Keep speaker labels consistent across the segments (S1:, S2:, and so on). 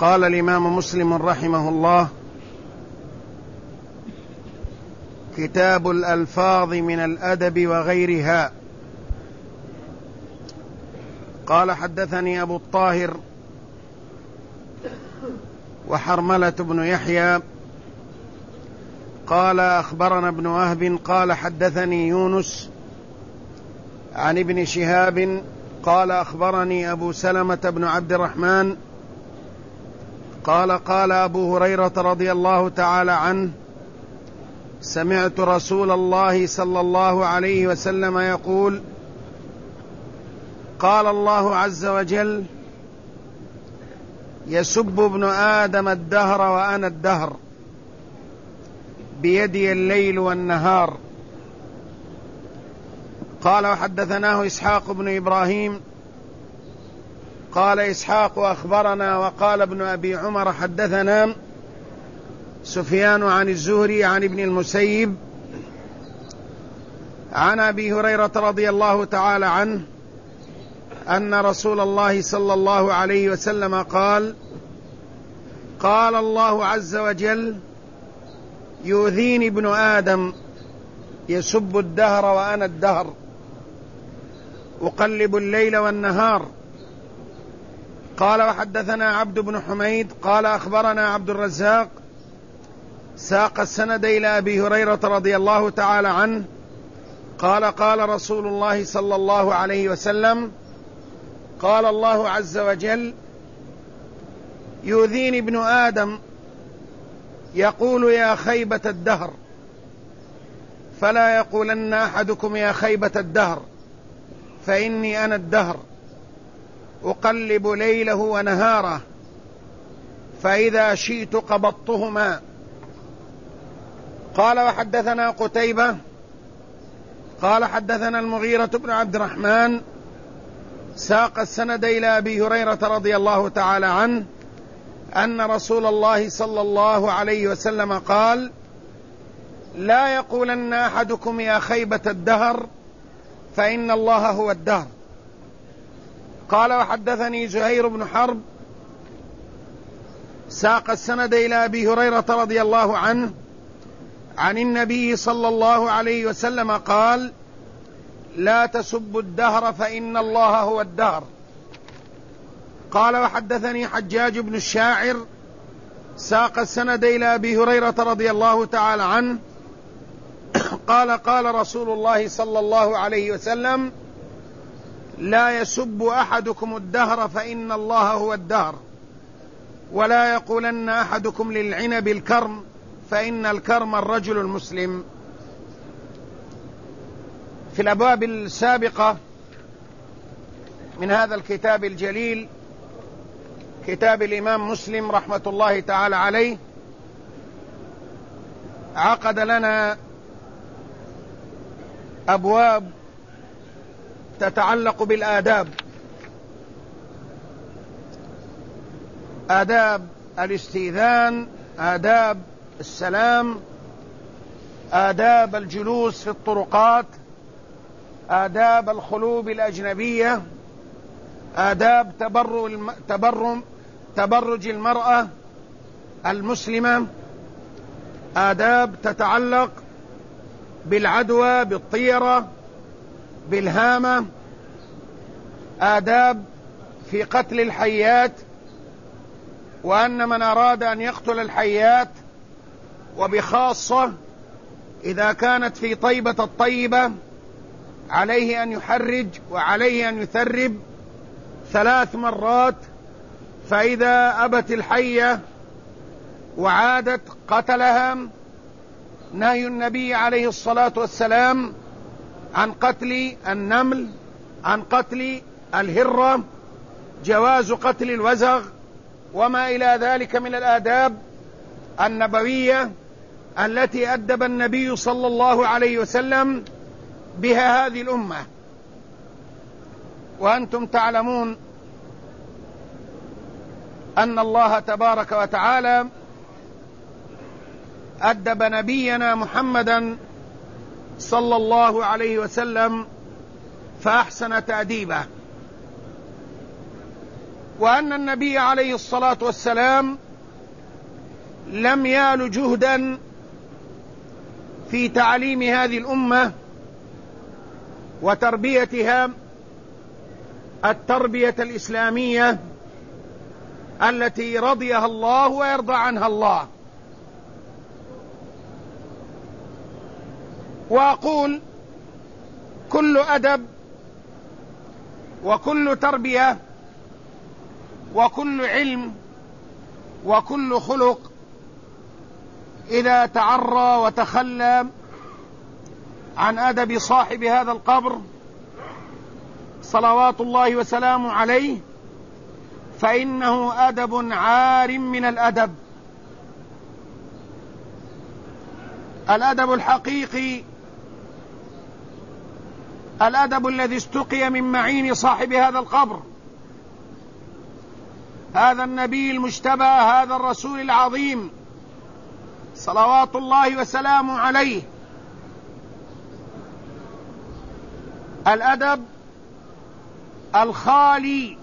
S1: قال الإمام مسلم رحمه الله: كتاب الألفاظ من الأدب وغيرها. قال: حدثني أبو الطاهر وحرملة بن يحيى قال: أخبرنا ابن وهب قال: حدثني يونس عن ابن شهاب قال: أخبرني أبو سلمة بن عبد الرحمن قال: قال أبو هريرة رضي الله تعالى عنه: سمعت رسول الله صلى الله عليه وسلم يقول: قال الله عز وجل: يسب ابن آدم الدهر وأنا الدهر، بيدي الليل والنهار. قال: وحدثناه إسحاق بن إبراهيم قال إسحاق: أخبرنا. وقال ابن أبي عمر: حدثنا سفيان عن الزهري عن ابن المسيب عن أبي هريرة رضي الله تعالى عنه أن رسول الله صلى الله عليه وسلم قال: قال الله عز وجل: يؤذيني ابن آدم يسب الدهر وأنا الدهر، أقلب الليل والنهار. قال: وحدثنا عبد بن حميد قال: أخبرنا عبد الرزاق ساق السند إلى أبي هريرة رضي الله تعالى عنه قال: قال رسول الله صلى الله عليه وسلم: قال الله عز وجل: يؤذيني ابن آدم يقول: يا خيبة الدهر، فلا يقولن أحدكم يا خيبة الدهر، فإني أنا الدهر، أقلب ليله ونهاره، فإذا شئت قبضتهما. قال: وحدثنا قتيبة قال: حدثنا المغيرة بن عبد الرحمن ساق السند إلى أبي هريرة رضي الله تعالى عنه أن رسول الله صلى الله عليه وسلم قال: لا يقولن أحدكم يا خيبة الدهر، فإن الله هو الدهر. قال: وحدثني زهير بن حرب ساق السند إلى أبي هريرة رضي الله عنه عن النبي صلى الله عليه وسلم قال: لا تسبوا الدهر فإن الله هو الدهر. قال: وحدثني حجاج بن الشاعر ساق السند إلى أبي هريرة رضي الله تعالى عنه قال: قال رسول الله صلى الله عليه وسلم: لا يسب أحدكم الدهر فإن الله هو الدهر، ولا يقولن أحدكم للعنب الكرم، فإن الكرم الرجل المسلم. في الأبواب السابقة من هذا الكتاب الجليل، كتاب الإمام مسلم رحمة الله تعالى عليه، عقد لنا أبواب تتعلق بالآداب، آداب الاستئذان، آداب السلام، آداب الجلوس في الطرقات، آداب الخلو بالأجنبية، آداب تبرج المرأة المسلمة، آداب تتعلق بالعدوى، بالطيرة، بالهامة، آداب في قتل الحيات، وأن من أراد أن يقتل الحيات، وبخاصة إذا كانت في طيبة الطيبة، عليه أن يحرج وعليه أن يثرب 3 مرات، فإذا أبت الحية وعادت قتلها. نهي النبي عليه الصلاة والسلام عن قتل النمل، عن قتل الهرة، جواز قتل الوزغ، وما إلى ذلك من الآداب النبوية التي أدب النبي صلى الله عليه وسلم بها هذه الأمة. وأنتم تعلمون أن الله تبارك وتعالى أدب نبينا محمدا صلى الله عليه وسلم فأحسن تأديبه، وأن النبي عليه الصلاة والسلام لم يال جهدا في تعليم هذه الأمة وتربيتها التربية الإسلامية التي رضيها الله ويرضى عنها الله. وأقول كل أدب وكل تربية وكل علم وكل خلق إذا تعرى وتخلى عن أدب صاحب هذا القبر صلوات الله وسلامه عليه فإنه أدب عار من الأدب. الأدب الحقيقي الأدب الذي استقي من معين صاحب هذا القبر، هذا النبي المجتبى، هذا الرسول العظيم صلوات الله وسلامه عليه. الأدب الخالي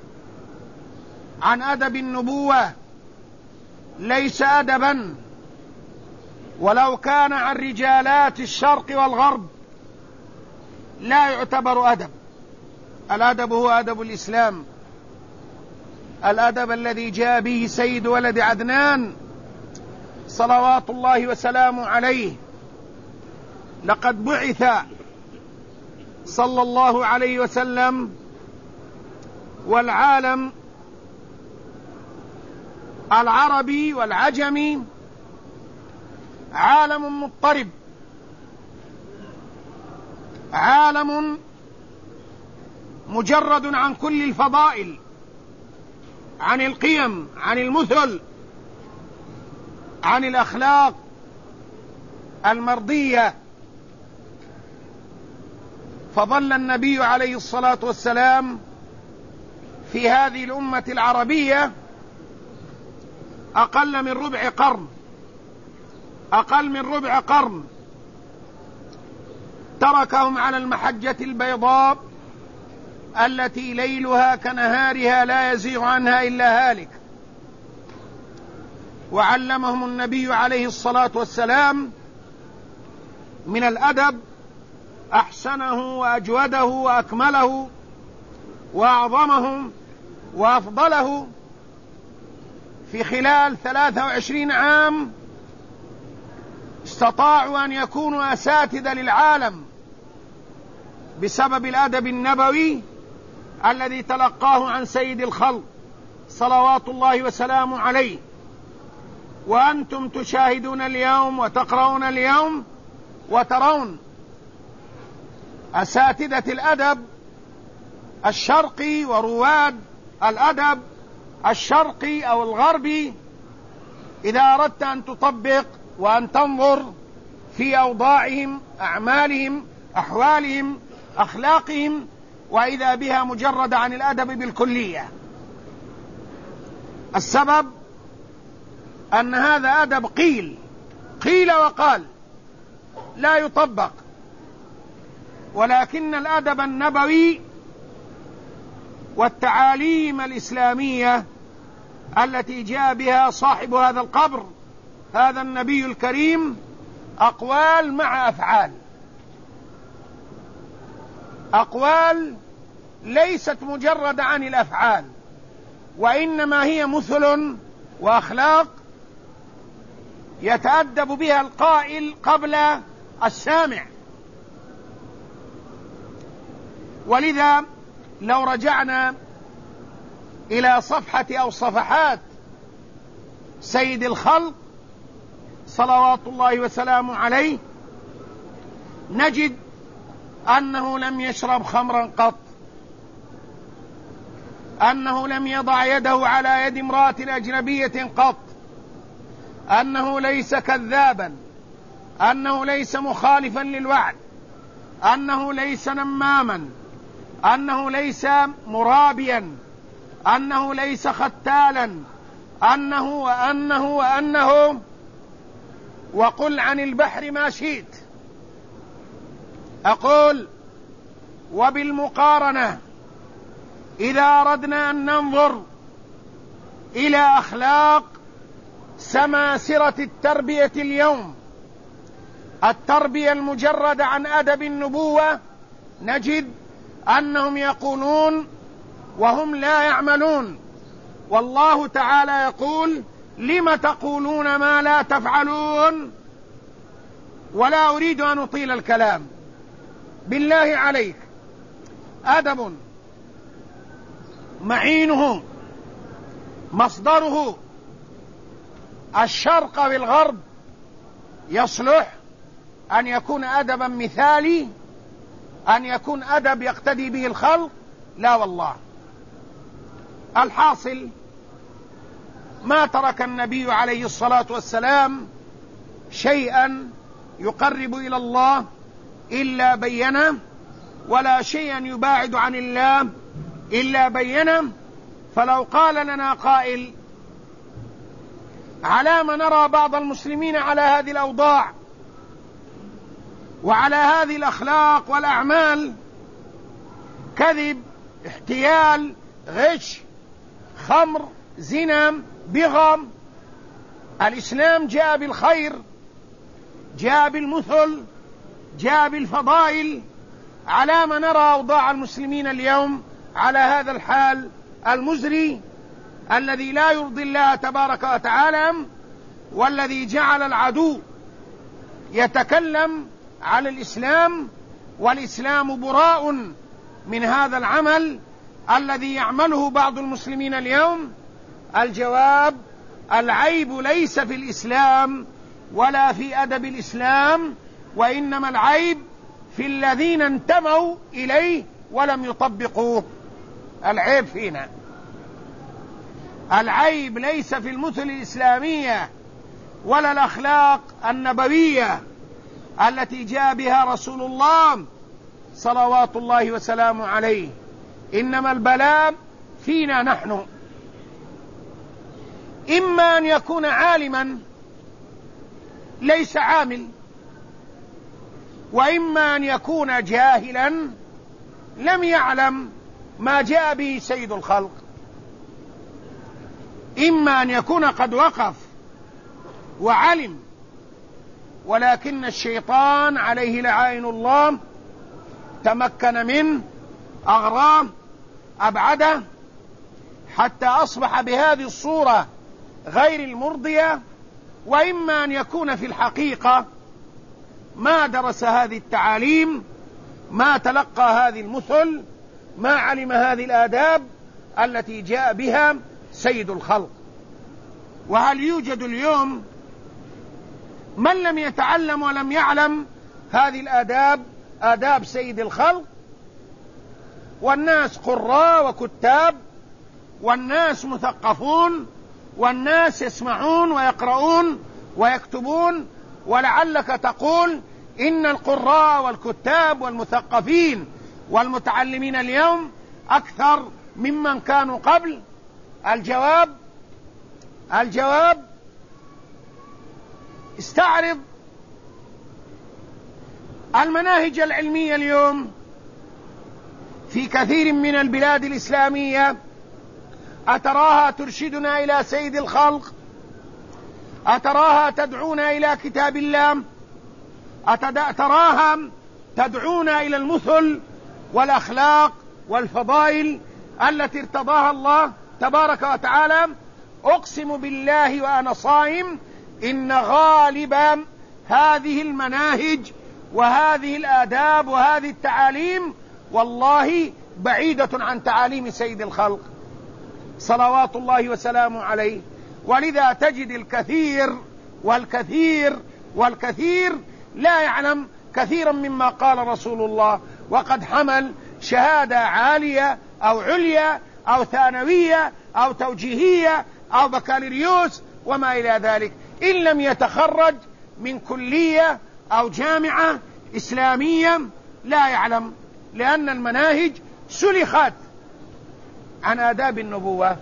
S1: عن أدب النبوة ليس أدبا، ولو كان عن رجالات الشرق والغرب لا يعتبر أدب. الأدب هو أدب الإسلام، الأدب الذي جاء به سيد ولد عدنان صلوات الله وسلامه عليه. لقد بعث صلى الله عليه وسلم والعالم العربي والعجمي عالم مضطرب، عالم مجرد عن كل الفضائل، عن القيم، عن المثل، عن الأخلاق المرضية. فظل النبي عليه الصلاة والسلام في هذه الأمة العربية أقل من ربع قرن، تركهم على المحجة البيضاء التي ليلها كنهارها لا يزيغ عنها إلا هالك. وعلمهم النبي عليه الصلاة والسلام من الأدب أحسنه وأجوده وأكمله وأعظمه وأفضله. في خلال 23 عام استطاعوا أن يكونوا أساتذة للعالم بسبب الأدب النبوي الذي تلقاه عن سيد الخلق صلوات الله وسلامه عليه. وأنتم تشاهدون اليوم وتقرؤون اليوم وترون أساتذة الأدب الشرقي ورواد الأدب الشرقي أو الغربي. إذا أردت أن تطبق وأن تنظر في أوضاعهم، أعمالهم، أحوالهم، أخلاقهم، وإذا بها مجرد عن الأدب بالكلية. السبب أن هذا أدب قيل وقال، لا يطبق. ولكن الأدب النبوي والتعاليم الإسلامية التي جاء بها صاحب هذا القبر، هذا النبي الكريم، أقوال مع أفعال، أقوال ليست مجرد عن الأفعال، وإنما هي مثل وأخلاق يتأدب بها القائل قبل السامع. ولذا لو رجعنا إلى صفحة أو صفحات سيد الخلق صلوات الله وسلامه عليه نجد أنه لم يشرب خمرا قط، أنه لم يضع يده على يد امرأة أجنبية قط، أنه ليس كذابا، أنه ليس مخالفا للوعد، أنه ليس نماما، أنه ليس مرابيا، أنه ليس ختالا، أنه وقل عن البحر ما شئت. أقول وبالمقارنة إذا أردنا أن ننظر إلى أخلاق سماسرة التربية اليوم، التربية المجردة عن أدب النبوة، نجد أنهم يقولون وهم لا يعملون. والله تعالى يقول: لم تقولون ما لا تفعلون. ولا أريد أن أطيل الكلام. بالله عليك، أدب معينه مصدره الشرق والغرب يصلح أن يكون أدبا مثالي، أن يكون أدب يقتدي به الخلق؟ لا والله. الحاصل ما ترك النبي عليه الصلاة والسلام شيئا يقرب إلى الله إلا بينه، ولا شيئا يباعد عن الله إلا بينه. فلو قال لنا قائل: على ما نرى بعض المسلمين على هذه الأوضاع وعلى هذه الأخلاق والأعمال، كذب، احتيال، غش، خمر، زنا، بغم، الإسلام جاء بالخير، جاء بالمثل، جاء بالفضائل، على ما نرى أوضاع المسلمين اليوم على هذا الحال المزري الذي لا يرضي الله تبارك وتعالى، والذي جعل العدو يتكلم على الإسلام، والإسلام براء من هذا العمل الذي يعمله بعض المسلمين اليوم؟ الجواب: العيب ليس في الإسلام ولا في أدب الإسلام، وإنما العيب في الذين انتموا إليه ولم يطبقوه. العيب فينا. العيب ليس في المثل الإسلامية ولا الأخلاق النبوية التي جاء بها رسول الله صلوات الله وسلامه عليه، إنما البلاء فينا نحن. إما أن يكون عالما ليس عامل، وإما أن يكون جاهلا لم يعلم ما جاء به سيد الخلق. إما أن يكون قد وقف وعلم، ولكن الشيطان عليه لعائن الله تمكن منه، أغراه، أبعده، حتى أصبح بهذه الصورة غير المرضية. وإما أن يكون في الحقيقة ما درس هذه التعاليم، ما تلقى هذه المثل، ما علم هذه الآداب التي جاء بها سيد الخلق. وهل يوجد اليوم من لم يتعلم ولم يعلم هذه الآداب، آداب سيد الخلق؟ والناس قراء وكتاب، والناس مثقفون، والناس يسمعون ويقرؤون ويكتبون. ولعلك تقول إن القراء والكتاب والمثقفين والمتعلمين اليوم أكثر ممن كانوا قبل. الجواب استعرض المناهج العلمية اليوم في كثير من البلاد الإسلامية. أتراها ترشدنا إلى سيد الخلق؟ أتراها تدعونا إلى كتاب الله؟ أتراها تدعونا إلى المثل والأخلاق والفضائل التي ارتضاها الله تبارك وتعالى؟ أقسم بالله وأنا صائم إن غالب هذه المناهج وهذه الآداب وهذه التعاليم والله بعيدة عن تعاليم سيد الخلق صلوات الله وسلامه عليه. ولذا تجد الكثير والكثير والكثير لا يعلم كثيرا مما قال رسول الله، وقد حمل شهادة عالية أو عليا أو ثانوية أو توجيهية أو بكالوريوس وما إلى ذلك، إن لم يتخرج من كلية أو جامعة إسلامية لا يعلم، لأن المناهج سلخت عن آداب النبوة،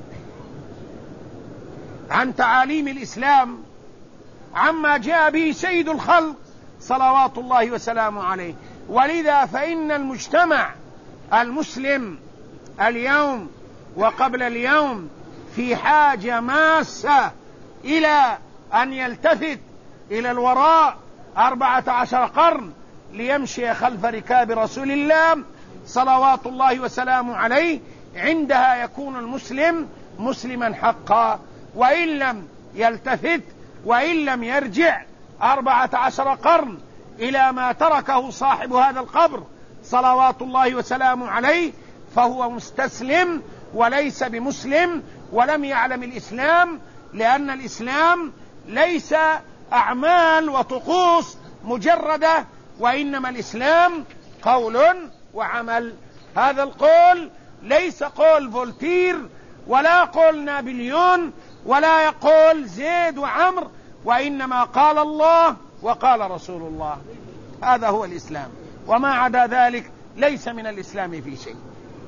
S1: عن تعاليم الإسلام، عما جاء به سيد الخلق صلوات الله وسلامه عليه. ولذا فإن المجتمع المسلم اليوم وقبل اليوم في حاجة ماسة إلى أن يلتفت إلى الوراء 14 قرن ليمشي خلف ركاب رسول الله صلوات الله وسلامه عليه، عندها يكون المسلم مسلما حقا. وإن لم يلتفت وإن لم يرجع 14 قرن إلى ما تركه صاحب هذا القبر صلوات الله وسلامه عليه، فهو مستسلم وليس بمسلم ولم يعلم الإسلام، لأن الإسلام ليس أعمال وطقوس مجردة، وإنما الإسلام قول وعمل. هذا القول ليس قول فولتير ولا قول نابليون ولا يقول زيد وعمر، وإنما قال الله وقال رسول الله. هذا هو الإسلام، وما عدا ذلك ليس من الإسلام في شيء.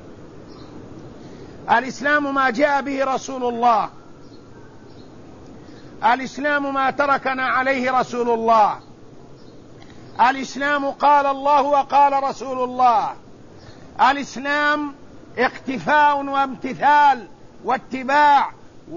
S1: الإسلام ما جاء به رسول الله، الإسلام ما تركنا عليه رسول الله، الإسلام قال الله وقال رسول الله، الإسلام اقتفاء وامتثال واتباع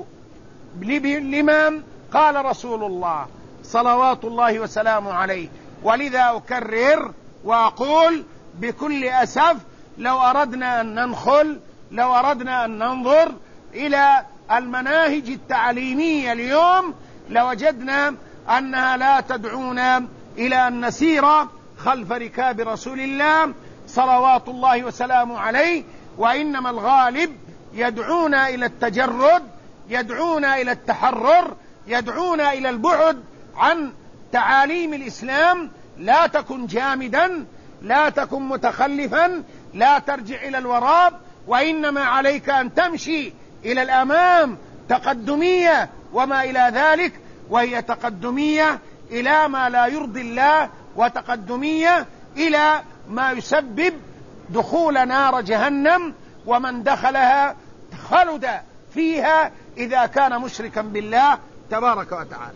S1: لمن قال رسول الله صلوات الله وسلامه عليه. ولذا أكرر وأقول بكل أسف، لو أردنا أن ندخل، لو أردنا أن ننظر إلى المناهج التعليمية اليوم لوجدنا أنها لا تدعونا إلى أن نسير خلف ركاب رسول الله صلوات الله وسلامه عليه، وإنما الغالب يدعونا إلى التجرد، يدعونا إلى التحرر، يدعونا إلى البعد عن تعاليم الإسلام. لا تكن جامدا، لا تكن متخلفا، لا ترجع إلى الوراء، وإنما عليك أن تمشي إلى الأمام، تقدمية وما إلى ذلك، وهي تقدمية إلى ما لا يرضي الله، وتقدمية إلى ما يسبب دخول نار جهنم، ومن دخلها خلد فيها إذا كان مشركا بالله تبارك وتعالى.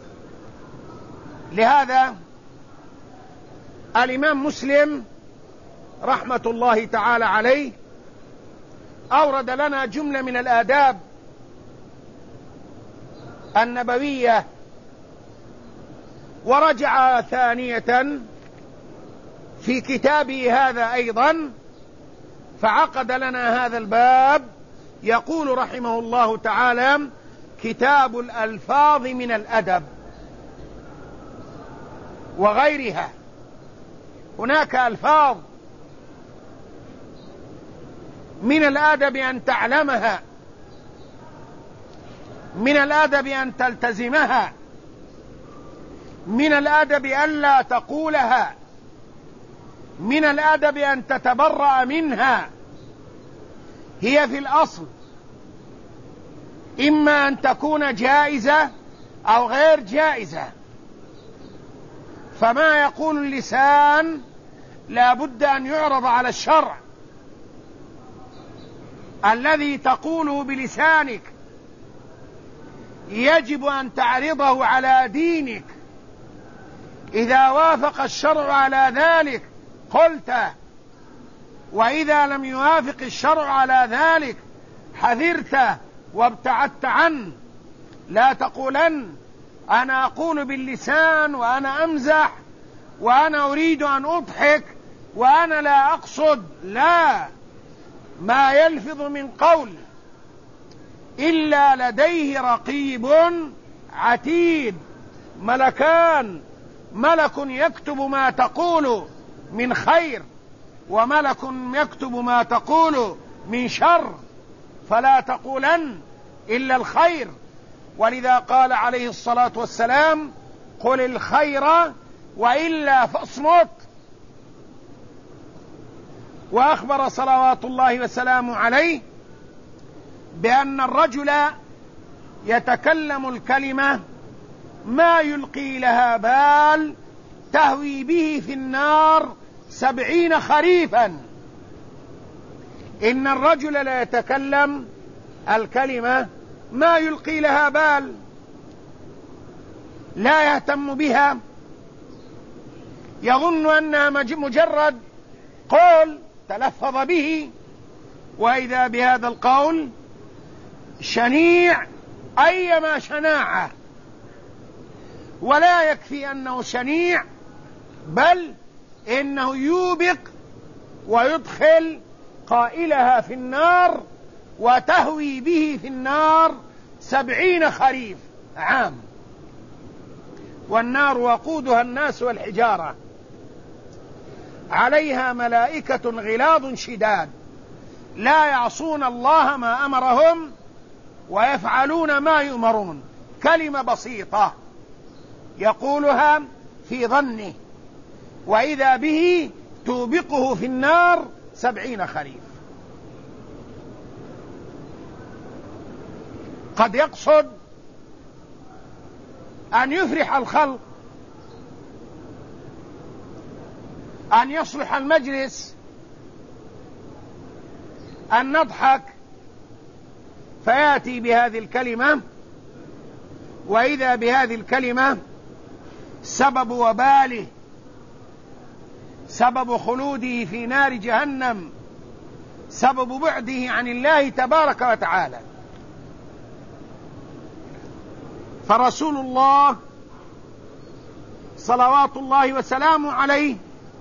S1: لهذا الإمام مسلم رحمة الله تعالى عليه أورد لنا جملة من الآداب النبوية، ورجع ثانية في كتابه هذا أيضا فعقد لنا هذا الباب. يقول رحمه الله تعالى: كتاب الألفاظ من الأدب وغيرها. هناك ألفاظ من الأدب أن تعلمها، من الأدب أن تلتزمها، من الأدب ألا تقولها، من الأدب أن تتبرأ منها. هي في الأصل إما أن تكون جائزة أو غير جائزة، فما يقول اللسان لا بد أن يعرض على الشرع. الذي تقوله بلسانك يجب أن تعرضه على دينك، إذا وافق الشرع على ذلك قلته، وإذا لم يوافق الشرع على ذلك حذرته وابتعدت عنه. لا تقولن أنا أقول باللسان وأنا أمزح وأنا أريد أن أضحك وأنا لا أقصد. لا، ما يلفظ من قول إلا لديه رقيب عتيد، ملكان، ملك يكتب ما تقول من خير وملك يكتب ما تقول من شر، فلا تقولن إلا الخير. ولذا قال عليه الصلاة والسلام: قل الخير وإلا فاصمت. وأخبر صلوات الله وسلامه عليه بأن الرجل يتكلم الكلمة ما يلقي لها بال تهوي به في النار 70 خريفا. إن الرجل لا يتكلم الكلمة ما يلقي لها بال، لا يهتم بها، يظن أنها مجرد قول تلفظ به، وإذا بهذا القول شنيع أيما شناعة، ولا يكفي أنه شنيع، بل إنه يوبق ويدخل قائلها في النار وتهوي به في النار 70 خريف عام. والنار وقودها الناس والحجارة، عليها ملائكة غلاظ شداد لا يعصون الله ما أمرهم ويفعلون ما يؤمرون. كلمة بسيطة يقولها في ظنه، وإذا به توبقه في النار 70 خريف. قد يقصد أن يفرح الخلق، أن يصلح المجلس، أن نضحك، فيأتي بهذه الكلمة، وإذا بهذه الكلمة سبب وباله، سبب خلوده في نار جهنم، سبب بعده عن الله تبارك وتعالى. فرسول الله صلوات الله وسلامه عليه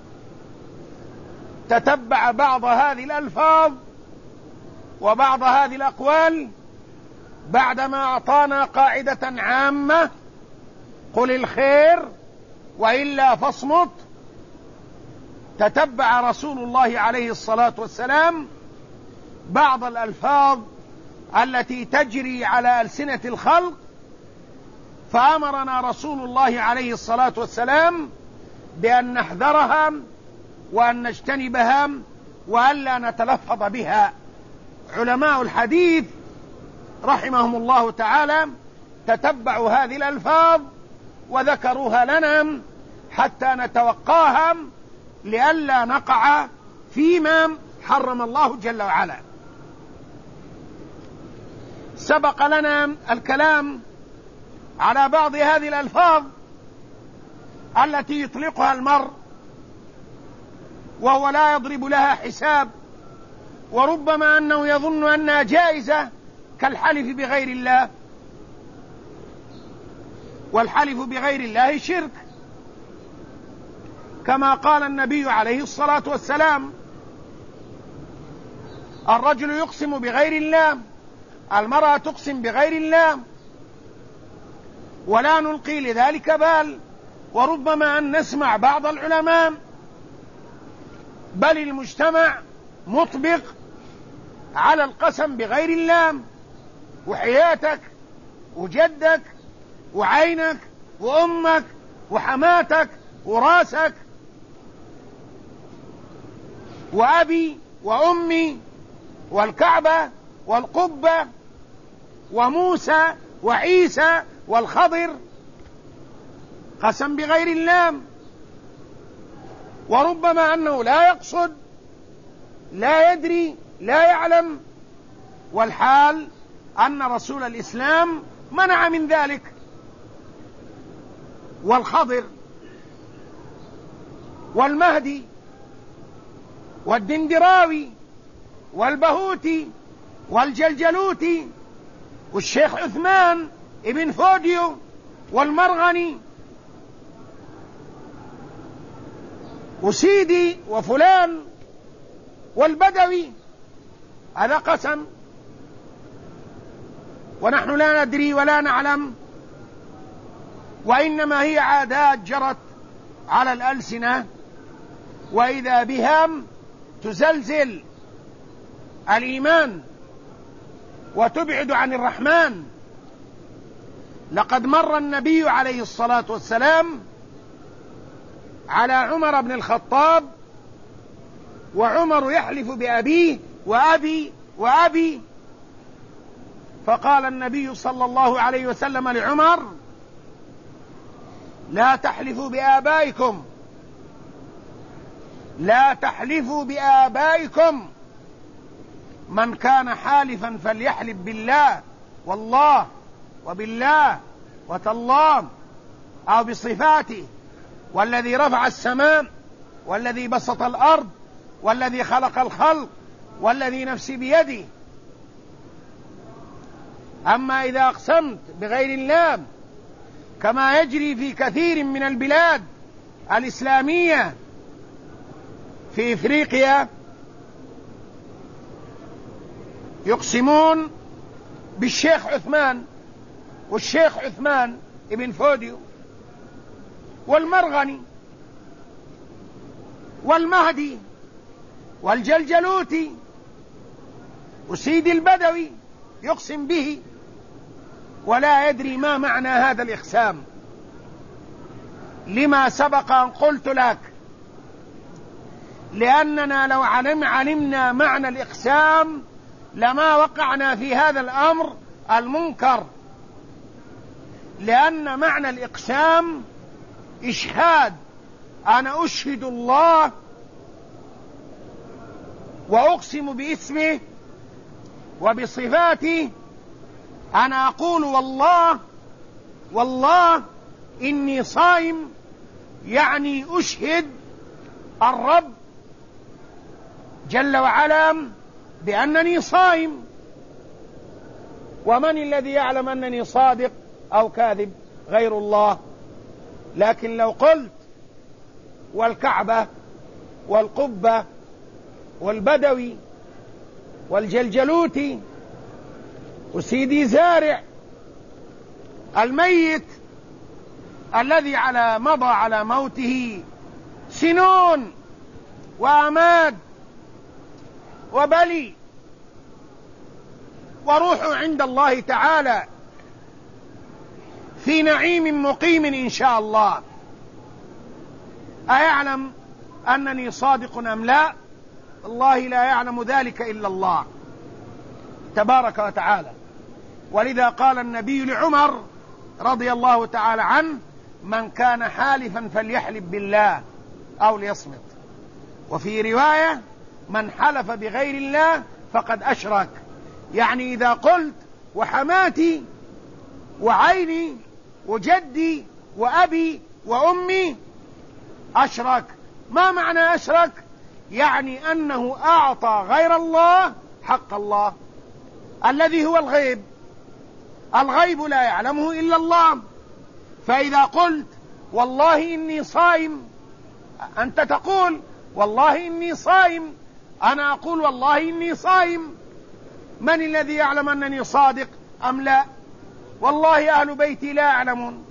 S1: تتبع بعض هذه الألفاظ وبعض هذه الأقوال بعدما أعطانا قاعدة عامة: قل الخير وإلا فاصمت. تتبع رسول الله عليه الصلاة والسلام بعض الألفاظ التي تجري على ألسنة الخلق، فأمرنا رسول الله عليه الصلاة والسلام بأن نحذرها وأن نجتنبها وألا نتلفظ بها. علماء الحديث رحمهم الله تعالى تتبعوا هذه الألفاظ وذكروها لنا حتى نتوقاها لئلا نقع فيما حرم الله جل وعلا. سبق لنا الكلام على بعض هذه الألفاظ التي يطلقها المرء وهو لا يضرب لها حساب، وربما أنه يظن أنها جائزة، كالحلف بغير الله، والحلف بغير الله شرك، كما قال النبي عليه الصلاة والسلام: الرجل يقسم بغير الله، المرأة تقسم بغير الله، ولا نلقي لذلك بال. وربما أن نسمع بعض العلماء بل المجتمع مطبق على القسم بغير الله، وحياتك وجدك وعينك وأمك وحماتك وراسك وأبي وأمي والكعبة والقبة وموسى وعيسى والخضر، قسم بغير الله. وربما أنه لا يقصد، لا يدري، لا يعلم، والحال أن رسول الإسلام منع من ذلك. والخضر والمهدي والدندراوي والبهوتي والجلجلوتي والشيخ عثمان ابن فوديو والمرغني وسيدي وفلان والبدوي، هذا قسم، ونحن لا ندري ولا نعلم، وإنما هي عادات جرت على الألسنة، وإذا بها تزلزل الإيمان وتبعد عن الرحمن. لقد مر النبي عليه الصلاة والسلام على عمر بن الخطاب وعمر يحلف بأبيه وأبي وأبي، فقال النبي صلى الله عليه وسلم لعمر: لا تحلفوا بآبائكم، لا تحلفوا بآبائكم، من كان حالفا فليحلف بالله والله وبالله وتالله أو بصفاته، والذي رفع السماء والذي بسط الأرض والذي خلق الخلق والذي نفسي بيده. أما إذا أقسمت بغير الله كما يجري في كثير من البلاد الإسلامية في إفريقيا، يقسمون بالشيخ عثمان والشيخ عثمان ابن فوديو والمرغني والمهدي والجلجلوتي وسيدي البدوي، يقسم به ولا يدري ما معنى هذا الإقسام. لما سبق أن قلت لك لأننا لو علمنا معنى الإقسام لما وقعنا في هذا الأمر المنكر، لأن معنى الإقسام إشهاد، أنا أشهد الله وأقسم باسمه وبصفاته، أنا أقول والله إني صائم، يعني أشهد الرب جل وعلا بأنني صائم. ومن الذي يعلم أنني صادق أو كاذب؟ غير الله. لكن لو قلت والكعبة والقبة والبدوي والجلجلوتي وسيدي زارع الميت الذي مضى على موته سنون وأماد وبلي وروحه عند الله تعالى في نعيم مقيم إن شاء الله، أيعلم أنني صادق أم لا؟ الله لا يعلم ذلك إلا الله تبارك وتعالى. ولذا قال النبي لعمر رضي الله تعالى عنه: من كان حالفا فليحلف بالله أو ليصمت. وفي رواية: من حلف بغير الله فقد أشرك. يعني إذا قلت وحماتي وعيني وجدي وأبي وأمي أشرك. ما معنى أشرك؟ يعني أنه أعطى غير الله حق الله الذي هو الغيب. الغيب لا يعلمه إلا الله. فإذا قلت والله إني صائم، أنت تقول والله إني صائم، أنا أقول والله إني صائم. من الذي يعلم أنني صادق أم لا؟ والله أهل بيتي لا يعلمون.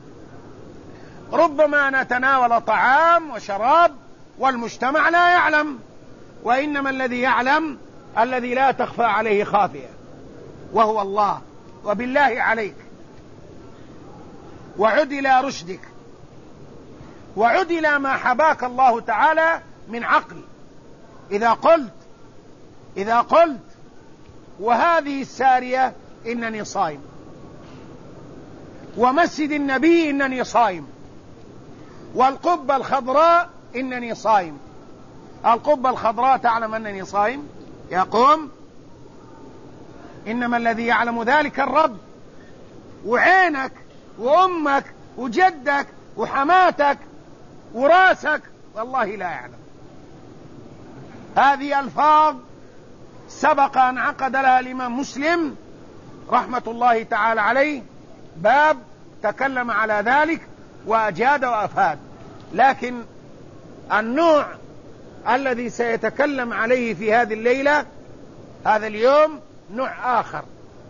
S1: ربما نتناول طعام وشراب والمجتمع لا يعلم، وإنما الذي يعلم الذي لا تخفى عليه خافية، وهو الله. وبالله عليك وعد إلى رشدك، وعد إلى ما حباك الله تعالى من عقل. إذا قلت وهذه السارية إنني صائم، ومسجد النبي إنني صائم، والقبة الخضراء إنني صائم. القبة الخضراء تعلم أنني صائم؟ يقوم إنما الذي يعلم ذلك الرب، وعينك وأمك وجدك وحماتك وراسك والله لا يعلم. هذه ألفاظ سبق أن عقد لها الإمام مسلم رحمة الله تعالى عليه باب تكلم على ذلك وأجاد وأفاد. لكن النوع الذي سيتكلم عليه في هذه الليلة هذا اليوم نوع آخر.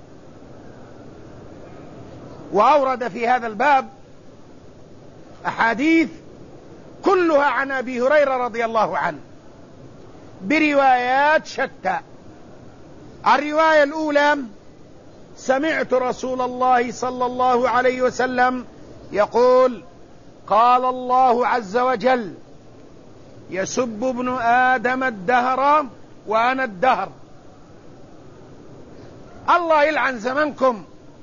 S1: وأورد في هذا الباب أحاديث كلها عن أبي هريرة رضي الله عنه بروايات شتى. الرواية الأولى: سمعت رسول الله صلى الله عليه وسلم يقول: قال الله عز وجل: يسب ابن آدم الدهر وأنا الدهر. الله يلعن زمنكم.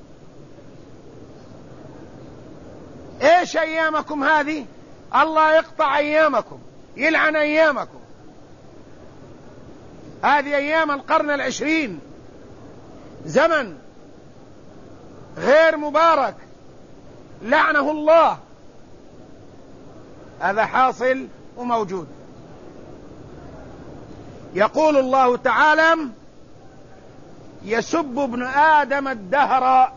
S1: ايش ايامكم هذه؟ الله يقطع ايامكم، يلعن ايامكم. هذه ايام القرن العشرين، زمن غير مبارك، لعنه الله. هذا حاصل وموجود. يقول الله تعالى: يسب ابن آدم الدهر.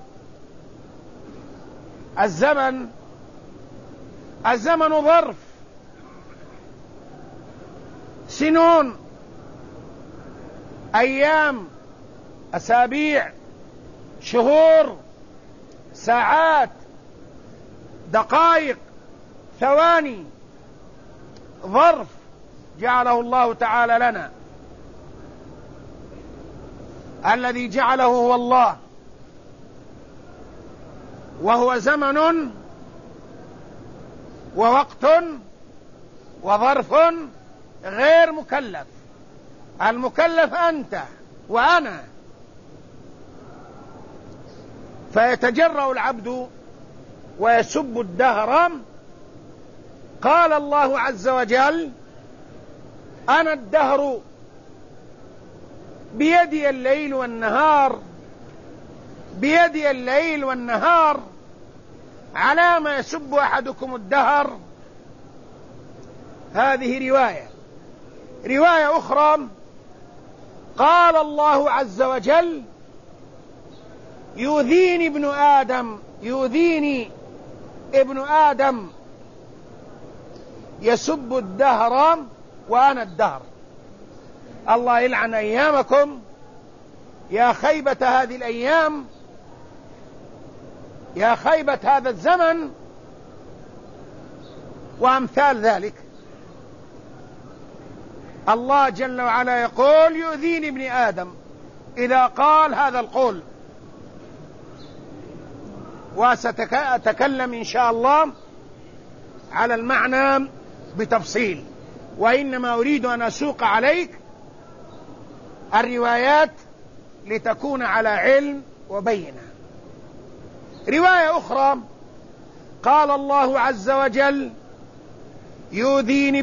S1: الزمن ظرف، سنون، أيام، أسابيع، شهور، ساعات، دقائق، ثواني، ظرف جعله الله تعالى لنا. الذي جعله هو الله، وهو زمن ووقت وظرف غير مكلف. المكلف أنت وأنا. فيتجرأ العبد ويسب الدهر. قال الله عز وجل: أنا الدهر بيدي الليل والنهار، بيدي الليل والنهار. على ما يسب أحدكم الدهر. هذه رواية أخرى قال الله عز وجل: يؤذيني ابن آدم يسب الدهر وأنا الدهر. الله يلعن أيامكم، يا خيبة هذه الأيام، يا خيبة هذا الزمن، وأمثال ذلك. الله جل وعلا يقول: يؤذيني ابن آدم، إذا قال هذا القول. وستتكلم إن شاء الله على المعنى بتفصيل، وإنما أريد أن أسوق عليك الروايات لتكون على علم وبينة. رواية أخرى قال الله عز وجل: يؤذيني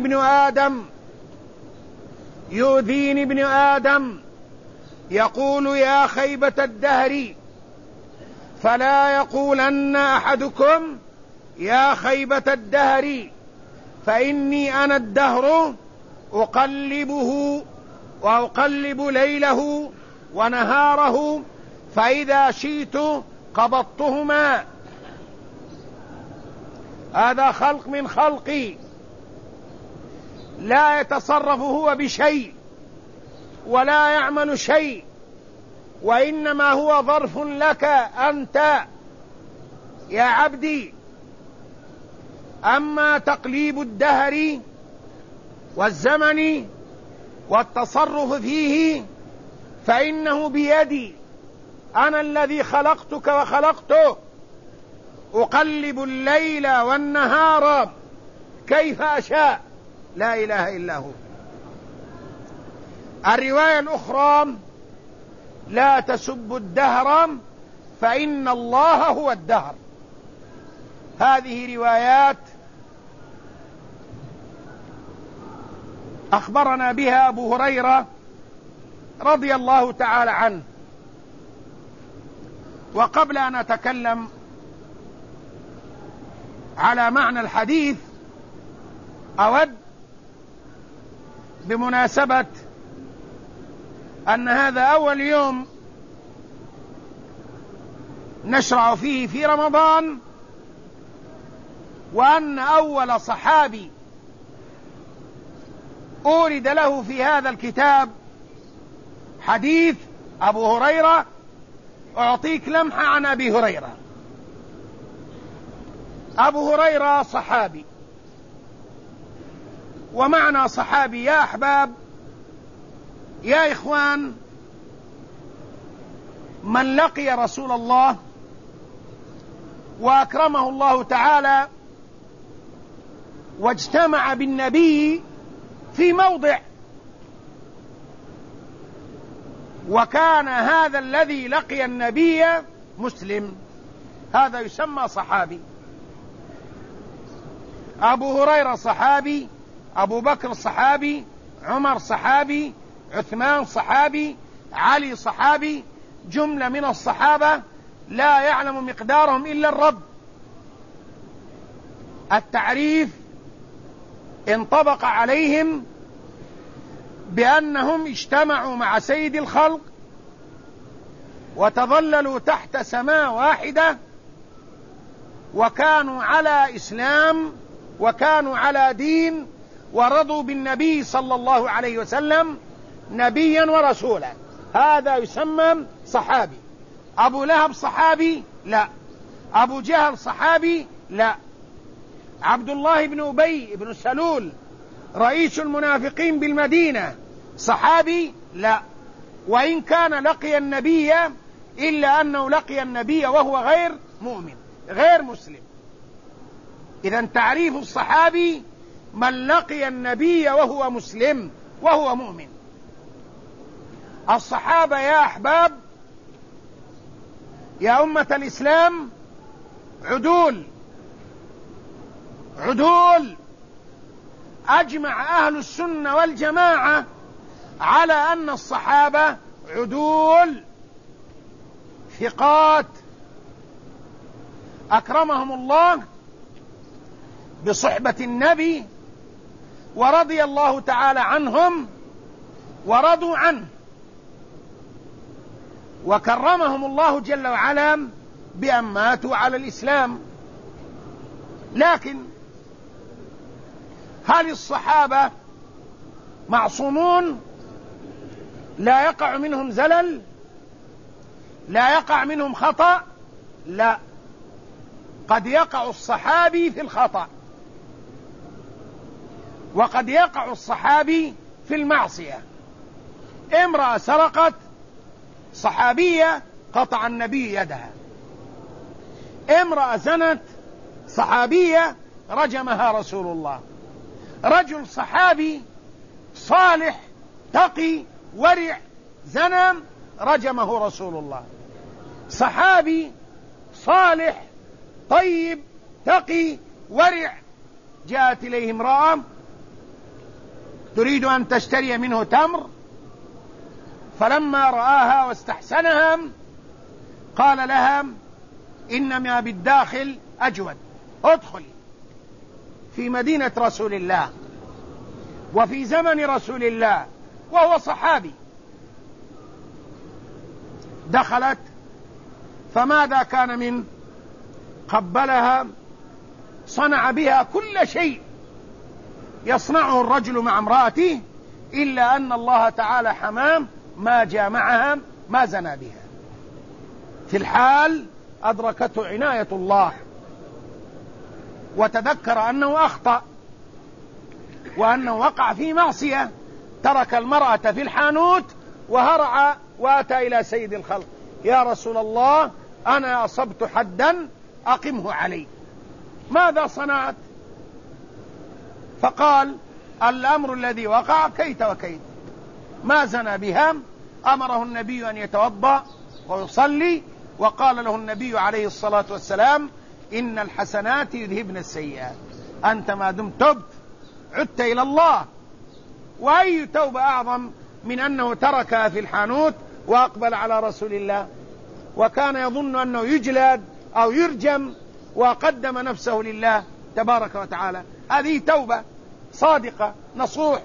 S1: ابن آدم يقول يا خيبة الدهر، فلا يقولن أحدكم يا خيبة الدهر، فإني أنا الدهر أقلبه وأقلب ليله ونهاره، فإذا شئت قبضتهما. هذا خلق من خلقي، لا يتصرف هو بشيء ولا يعمل شيء، وإنما هو ظرف لك أنت يا عبدي. أما تقليب الدهر والزمن والتصرف فيه فإنه بيدي، أنا الذي خلقتك وخلقته، أقلب الليل والنهار كيف أشاء، لا إله إلا هو. الرواية الأخرى: لا تسبوا الدهر فإن الله هو الدهر. هذه روايات أخبرنا بها أبو هريرة رضي الله تعالى عنه. وقبل أن أتكلم على معنى الحديث، أود بمناسبة أن هذا أول يوم نشرع فيه في رمضان، وأن أول صحابي أورد له في هذا الكتاب حديث أبو هريرة، أعطيك لمحة عن أبي هريرة. أبو هريرة صحابي، ومعنى صحابي يا أحباب يا إخوان من لقي رسول الله وأكرمه الله تعالى واجتمع بالنبي في موضع، وكان هذا الذي لقي النبي مسلم، هذا يسمى صحابي. أبو هريرة صحابي، أبو بكر صحابي، عمر صحابي، عثمان صحابي، علي صحابي، جملة من الصحابة لا يعلم مقدارهم إلا الرب. التعريف انطبق عليهم بأنهم اجتمعوا مع سيد الخلق وتظللوا تحت سماء واحدة، وكانوا على إسلام وكانوا على دين، ورضوا بالنبي صلى الله عليه وسلم نبيا ورسولا. هذا يسمى صحابي. أبو لهب صحابي؟ لا. أبو جهل صحابي؟ لا. عبد الله بن أبي بن سلول رئيس المنافقين بالمدينة صحابي؟ لا. وإن كان لقي النبي إلا أنه لقي النبي وهو غير مؤمن غير مسلم. إذن تعريف الصحابي من لقي النبي وهو مسلم وهو مؤمن. الصحابة يا أحباب يا أمة الإسلام عدول أجمع أهل السنة والجماعة على أن الصحابة عدول ثقات أكرمهم الله بصحبة النبي، ورضي الله تعالى عنهم ورضوا عنه، وكرمهم الله جل وعلا بأن ماتوا على الإسلام. لكن هل الصحابة معصومون؟ لا يقع منهم زلل؟ لا يقع منهم خطأ؟ لا، قد يقع الصحابي في الخطأ، وقد يقع الصحابي في المعصية. امرأة سرقت صحابية قطع النبي يدها، امرأة زنت صحابية رجمها رسول الله، رجل صحابي صالح تقي ورع زنى رجمه رسول الله. صحابي صالح طيب تقي ورع جاءت إليه امرأة تريد أن تشتري منه تمر، فلما رآها واستحسنها قال لها إنما بالداخل أجود، ادخلي. في مدينة رسول الله وفي زمن رسول الله وهو صحابي. دخلت، فماذا كان منه؟ قبلها، صنع بها كل شيء يصنعه الرجل مع امرأته، إلا أن الله تعالى حمام ما جامعها ما زنى بها. في الحال أدركته عناية الله وتذكر أنه أخطأ وأنه وقع في معصية، ترك المرأة في الحانوت وهرع وأتى إلى سيد الخلق: يا رسول الله أنا أصبت حدا أقمه علي، ماذا صنعت؟ فقال: الأمر الذي وقع كيت وكيت، ما زنى بها. أمره النبي أن يتوضأ ويصلي، وقال له النبي عليه الصلاة والسلام: إن الحسنات يذهبن السيئات، أنت ما دمت تبت عدت إلى الله. وأي توبة أعظم من أنه تركها في الحانوت وأقبل على رسول الله، وكان يظن أنه يجلد أو يرجم وقدم نفسه لله تبارك وتعالى. هذه توبة صادقة نصوح.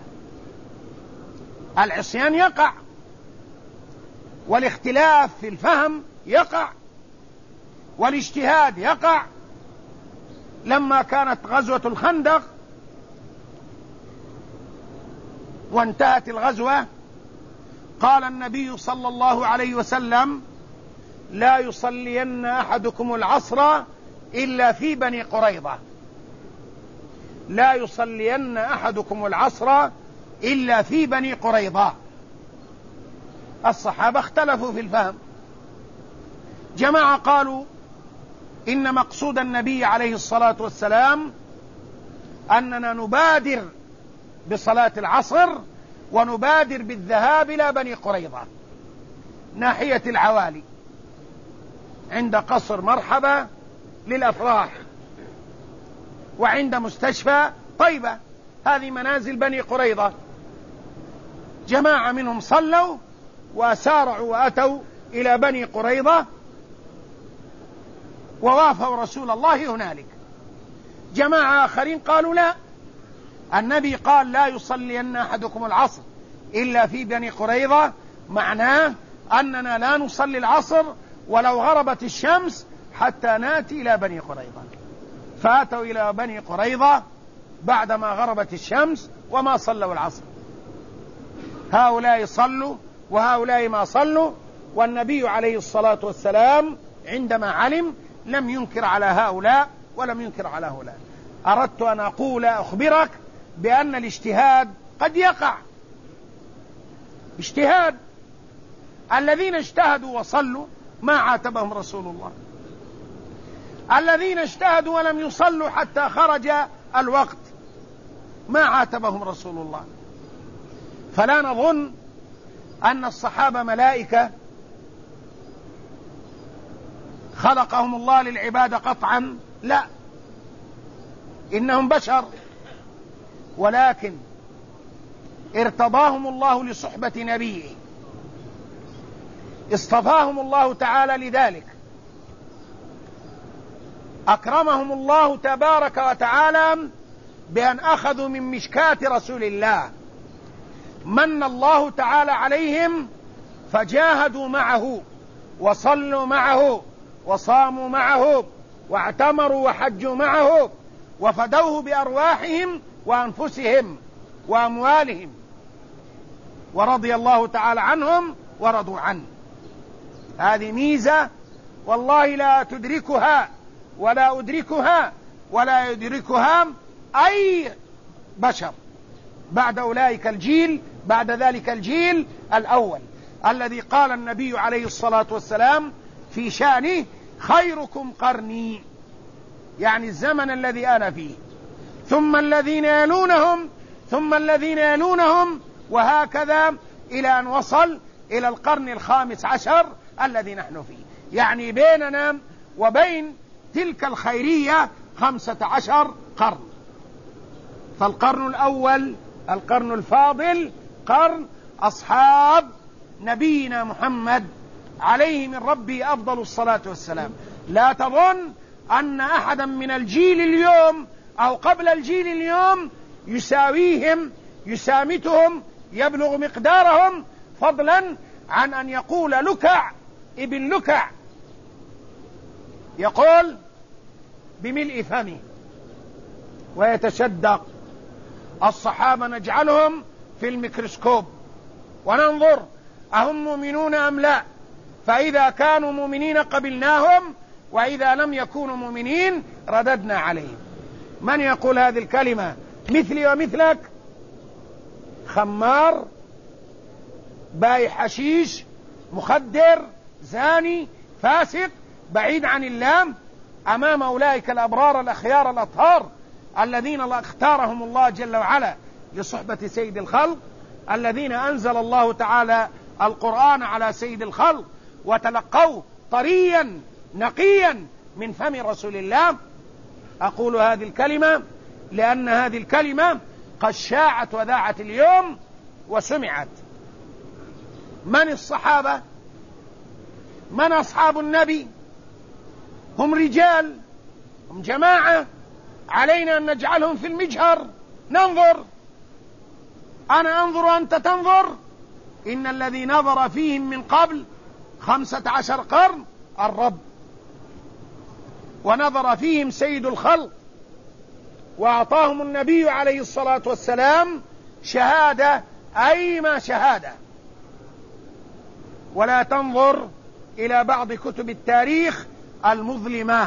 S1: العصيان يقع، والاختلاف في الفهم يقع، والاجتهاد يقع. لما كانت غزوة الخندق وانتهت الغزوة قال النبي صلى الله عليه وسلم: لا يصلين أحدكم العصر إلا في بني قريظة، لا يصلين أحدكم العصر إلا في بني قريظة. الصحابة اختلفوا في الفهم. جماعة قالوا إن مقصود النبي عليه الصلاة والسلام أننا نبادر بصلاة العصر ونبادر بالذهاب إلى بني قريظة ناحية العوالي عند قصر مرحبا للأفراح، وعند مستشفى طيبة، هذه منازل بني قريظة. جماعة منهم صلوا وسارعوا وأتوا إلى بني قريظة ووافوا رسول الله هنالك. جماعة آخرين قالوا لا، النبي قال: لا يصلين أحدكم العصر إلا في بني قريظة، معناه أننا لا نصلي العصر ولو غربت الشمس حتى نأتي إلى بني قريظة. فأتوا إلى بني قريظة بعدما غربت الشمس وما صلوا العصر. هؤلاء صلوا وهؤلاء ما صلوا، والنبي عليه الصلاة والسلام عندما علم لم ينكر على هؤلاء ولم ينكر على هؤلاء. أردت أن أخبرك بأن الاجتهاد قد يقع. اجتهاد. الذين اجتهدوا وصلوا ما عاتبهم رسول الله. الذين اجتهدوا ولم يصلوا حتى خرج الوقت ما عاتبهم رسول الله. فلا نظن أن الصحابة ملائكة خلقهم الله للعبادة قطعا، لا، إنهم بشر، ولكن ارتضاهم الله لصحبة نبيه، اصطفاهم الله تعالى لذلك، أكرمهم الله تبارك وتعالى بأن أخذوا من مشكاة رسول الله، من الله تعالى عليهم فجاهدوا معه وصلوا معه وصاموا معه واعتمروا وحجوا معه وفدوه بأرواحهم وأنفسهم وأموالهم، ورضي الله تعالى عنهم ورضوا عنه. هذه ميزة والله لا تدركها ولا أدركها ولا يدركها أي بشر بعد أولئك الجيل، بعد ذلك الجيل الأول الذي قال النبي عليه الصلاة والسلام في شأنه: خيركم قرني، يعني الزمن الذي أنا فيه، ثم الذين يلونهم، ثم الذين يلونهم، وهكذا إلى أن وصل إلى القرن 15 الذي نحن فيه. يعني بيننا وبين تلك الخيرية 15 قرن. فالقرن الأول، القرن الفاضل، قرن أصحاب نبينا محمد عليه من ربي أفضل الصلاة والسلام. لا تظن أن أحدا من الجيل اليوم أو قبل الجيل اليوم يساويهم، يسامتهم، يبلغ مقدارهم، فضلا عن أن يقول لكع ابن لكع يقول بملء فمه ويتشدق: الصحابة نجعلهم في الميكروسكوب وننظر أهم مؤمنون أم لا، فإذا كانوا مؤمنين قبلناهم، وإذا لم يكونوا مؤمنين رددنا عليهم. من يقول هذه الكلمة مثلي ومثلك؟ خمار، باي حشيش، مخدر، زاني، فاسق، بعيد عن الله، أمام أولئك الأبرار الأخيار الأطهار الذين اختارهم الله جل وعلا لصحبة سيد الخلق، الذين أنزل الله تعالى القرآن على سيد الخلق وتلقوا طريا نقيا من فم رسول الله. أقول هذه الكلمة لأن هذه الكلمة قد شاعت وذاعت اليوم وسمعت. من الصحابة؟ من أصحاب النبي؟ هم رجال، هم جماعة، علينا أن نجعلهم في المجهر، ننظر، أنا أنظر وأنت تنظر. إن الذي نظر فيهم من قبل 15 قرن الرب، ونظر فيهم سيد الخلق، وأعطاهم النبي عليه الصلاة والسلام شهادة أيما شهادة. ولا تنظر إلى بعض كتب التاريخ المظلمة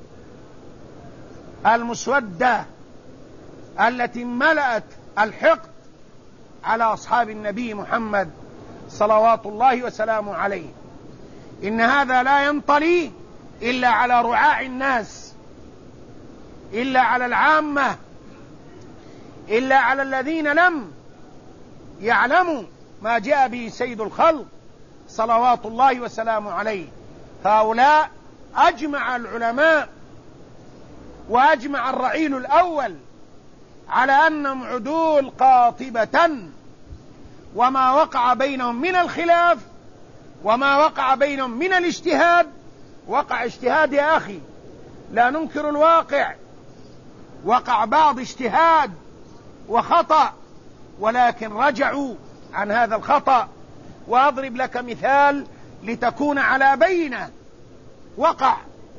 S1: المسودة التي ملأت الحقد على أصحاب النبي محمد صلوات الله وسلامه عليه. إن هذا لا ينطلي إلا على رعاع الناس، إلا على العامة، إلا على الذين لم يعلموا ما جاء به سيد الخلق صلوات الله وسلامه عليه. فهؤلاء أجمع العلماء وأجمع الرعيل الأول على أنهم عدول قاطبة، وما وقع بينهم من الخلاف وما وقع بينهم من الاجتهاد، وقع اجتهاد يا أخي، لا ننكر الواقع، وقع بعض اجتهاد وخطأ، ولكن رجعوا عن هذا الخطأ وأضرب لك مثال لتكون على بينة. وقع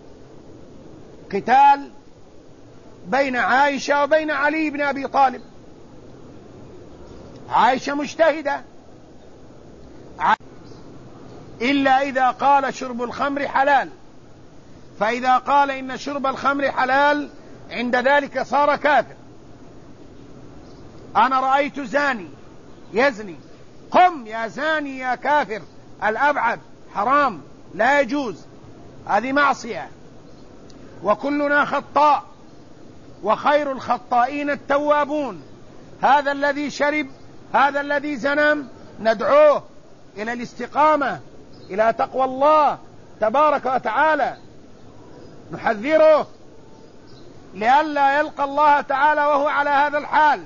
S1: قتال بين عائشة وبين علي بن أبي طالب. عائشة مجتهدة إلا إذا قال شرب الخمر حلال، فإذا قال إن شرب الخمر حلال عند ذلك صار كافر. أنا رأيت زاني يزني، قم يا زاني يا كافر، الأبعد، حرام، لا يجوز، هذه معصية، وكلنا خطاء وخير الخطائين التوابون. هذا الذي شرب، هذا الذي زنى، ندعوه إلى الاستقامة، إلى تقوى الله تبارك وتعالى، نحذره لئلا يلقى الله تعالى وهو على هذا الحال.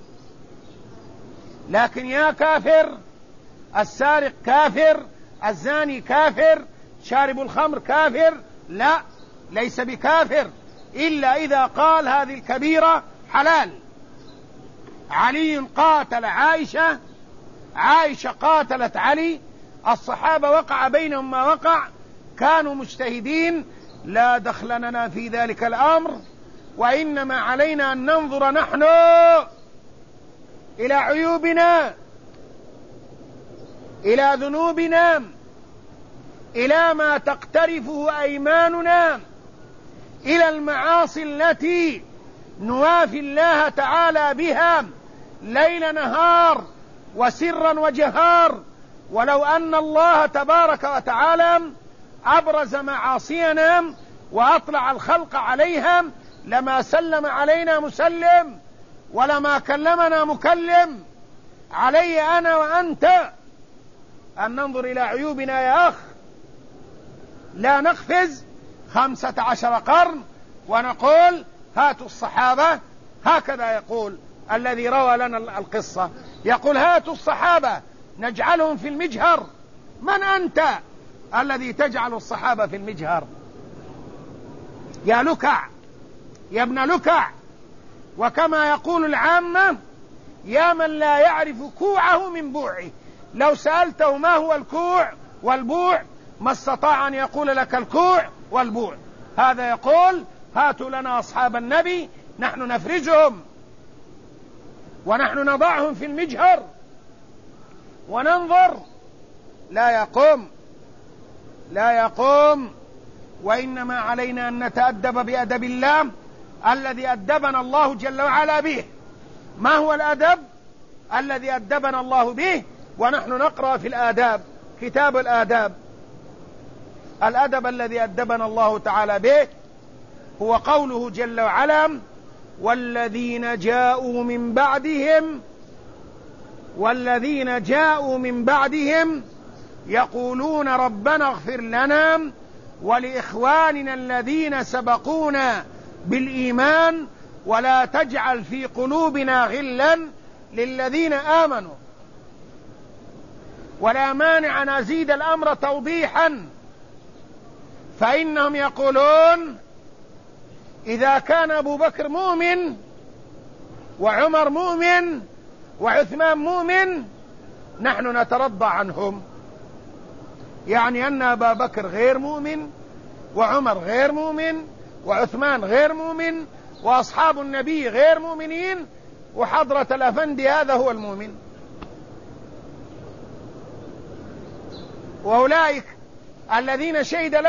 S1: لكن يا كافر، السارق كافر، الزاني كافر، شارب الخمر كافر، لا، ليس بكافر إلا إذا قال هذه الكبيرة حلال. علي قاتل عائشة، عائشة قاتلت علي، الصحابة وقع بينهم ما وقع، كانوا مجتهدين، لا دخل لنا في ذلك الأمر، وإنما علينا أن ننظر نحن إلى عيوبنا، إلى ذنوبنا، إلى ما تقترفه أيماننا، إلى المعاصي التي نوافي الله تعالى بها ليل نهار وسرا وجهار. ولو أن الله تبارك وتعالى أبرز معاصينا وأطلع الخلق عليها لما سلم علينا مسلم ولما كلمنا مكلم. علي أنا وأنت أن ننظر إلى عيوبنا يا أخ، لا نقفز 15 قرن ونقول هاتوا الصحابة. هكذا يقول الذي روى لنا القصة، يقول هاتوا الصحابة نجعلهم في المجهر. من أنت الذي تجعل الصحابة في المجهر؟ يا لكع، يا ابن لكع. وكما يقول العامة، يا من لا يعرف كوعه من بوعه. لو سألته ما هو الكوع والبوع ما استطاع أن يقول لك الكوع والبوع. هذا يقول هاتوا لنا أصحاب النبي نحن نفرجهم ونحن نضعهم في المجهر وننظر. لا يقوم، لا يقوم. وإنما علينا أن نتأدب بأدب الله الذي أدبنا الله جل وعلا به. ما هو الأدب الذي أدبنا الله به؟ ونحن نقرأ في الآداب، كتاب الآداب. الأدب الذي أدبنا الله تعالى به هو قوله جل وعلا: والذين جاءوا من بعدهم يقولون ربنا اغفر لنا ولإخواننا الذين سبقونا بالإيمان ولا تجعل في قلوبنا غلا للذين آمنوا. ولا مانع أن أزيد الأمر توضيحا، فإنهم يقولون إذا كان أبو بكر مؤمن وعمر مؤمن وعثمان مؤمن نحن نترضى عنهم، يعني أن أبا بكر غير مؤمن وعمر غير مؤمن وعثمان غير مؤمن وأصحاب النبي غير مؤمنين وحضرة الأفندي هذا هو المؤمن. وأولئك الذين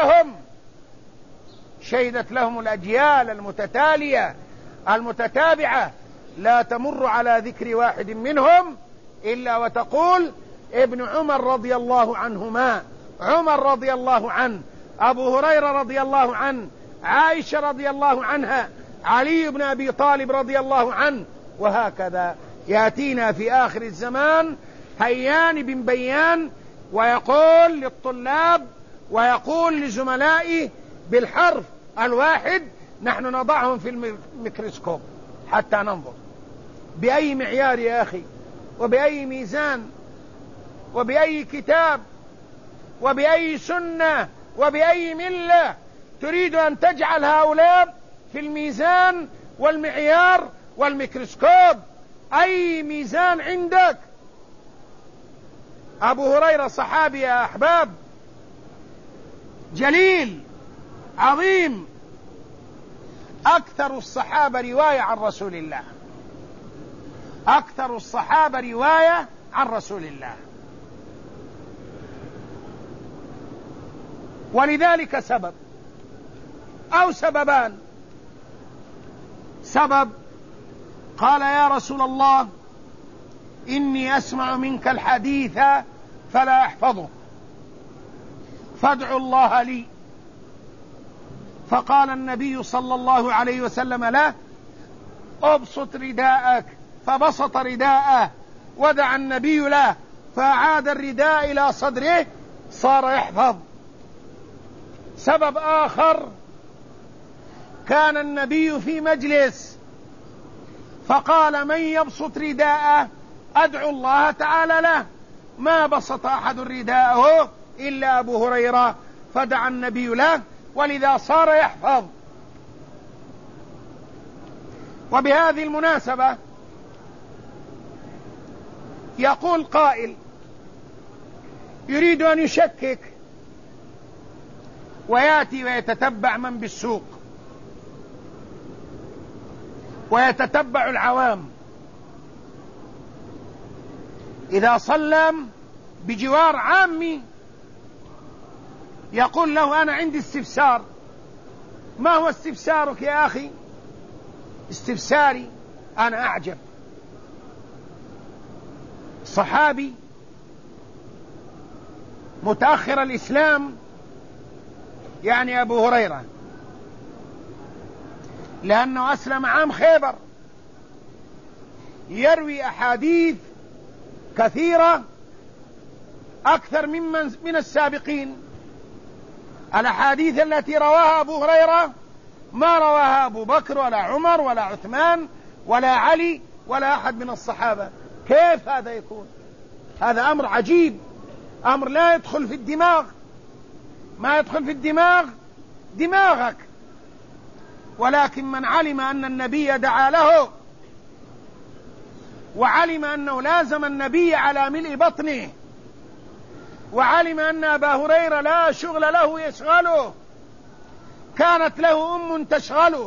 S1: شهدت لهم الأجيال المتتالية المتتابعة لا تمر على ذكر واحد منهم إلا وتقول ابن عمر رضي الله عنهما، عمر رضي الله عنه، أبو هريرة رضي الله عنه، عائشة رضي الله عنها، علي بن أبي طالب رضي الله عنه. وهكذا يأتينا في آخر الزمان هيان بن بيان ويقول للطلاب ويقول لزملائه بالحرف الواحد نحن نضعهم في الميكروسكوب حتى ننظر بأي معيار يا أخي، وبأي ميزان، وبأي كتاب، وبأي سنة، وبأي ملة تريد أن تجعل هؤلاء في الميزان والمعيار والميكروسكوب؟ أي ميزان عندك؟ أبو هريرة صحابي يا أحباب، جليل عظيم، أكثر الصحابة رواية عن رسول الله، أكثر الصحابة رواية عن رسول الله. ولذلك سبب أو سببان. سبب قال يا رسول الله إني أسمع منك الحديث فلا أحفظه فادعوا الله لي. فقال النبي صلى الله عليه وسلم له أبسط رداءك، فبسط رداءه ودعا النبي له فأعاد الرداء إلى صدره صار يحفظ. سبب آخر، كان النبي في مجلس فقال من يبسط رداءه أدعو الله تعالى له، ما بسط أحد رداءه إلا أبو هريرة فدعا النبي له، ولذا صار يحفظ. وبهذه المناسبة يقول قائل يريد أن يشكك ويأتي ويتتبع من بالسوق ويتتبع العوام، إذا صلى بجوار عامي يقول له أنا عندي استفسار. ما هو استفسارك يا أخي؟ استفساري أنا أعجب، صحابي متأخر الإسلام يعني أبو هريرة، لأنه أسلم عام خيبر، يروي أحاديث كثيرة أكثر من السابقين. الأحاديث التي رواها أبو هريرة ما رواها أبو بكر ولا عمر ولا عثمان ولا علي ولا أحد من الصحابة. كيف هذا يكون؟ هذا أمر عجيب، أمر لا يدخل في الدماغ، ما يدخل في الدماغ دماغك. ولكن من علم أن النبي دعا له وعلم أنه لازم النبي على ملء بطنه وعلم أن أبا هريرة لا شغل له يشغله، كانت له أم تشغله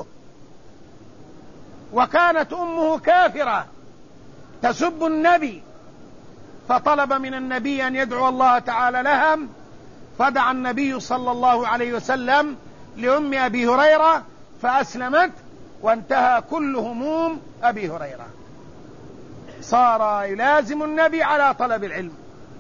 S1: وكانت أمه كافرة تسب النبي، فطلب من النبي أن يدعو الله تعالى لها، فدعا النبي صلى الله عليه وسلم لأم أبي هريرة فأسلمت، وانتهى كل هموم أبي هريرة، صار يلازم النبي على طلب العلم.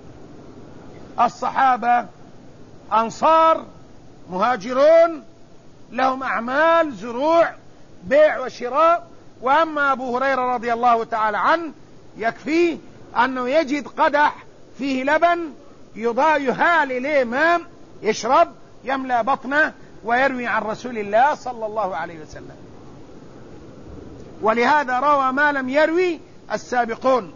S1: الصحابة أنصار مهاجرون لهم أعمال زروع بيع وشراء، وأما أبو هريرة رضي الله تعالى عنه يكفيه أنه يجد قدح فيه لبن يهال إليه ماء يشرب يملأ بطنه ويروي عن رسول الله صلى الله عليه وسلم. ولهذا روى ما لم يروي السابقون،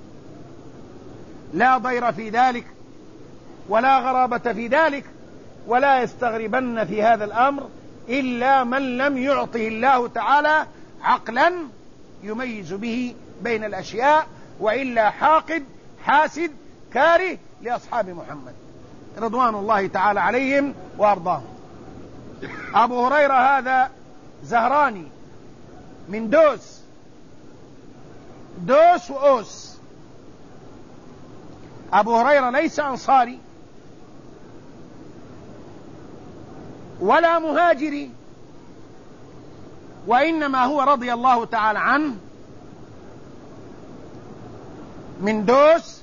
S1: لا ضير في ذلك ولا غرابة في ذلك، ولا يستغربن في هذا الأمر إلا من لم يعطه الله تعالى عقلا يميز به بين الأشياء، وإلا حاقد حاسد كاره لأصحاب محمد رضوان الله تعالى عليهم وأرضاهم. أبو هريرة هذا زهراني من دوس وأوس. أبو هريرة ليس أنصاري ولا مهاجري، وإنما هو رضي الله تعالى عنه من دوس،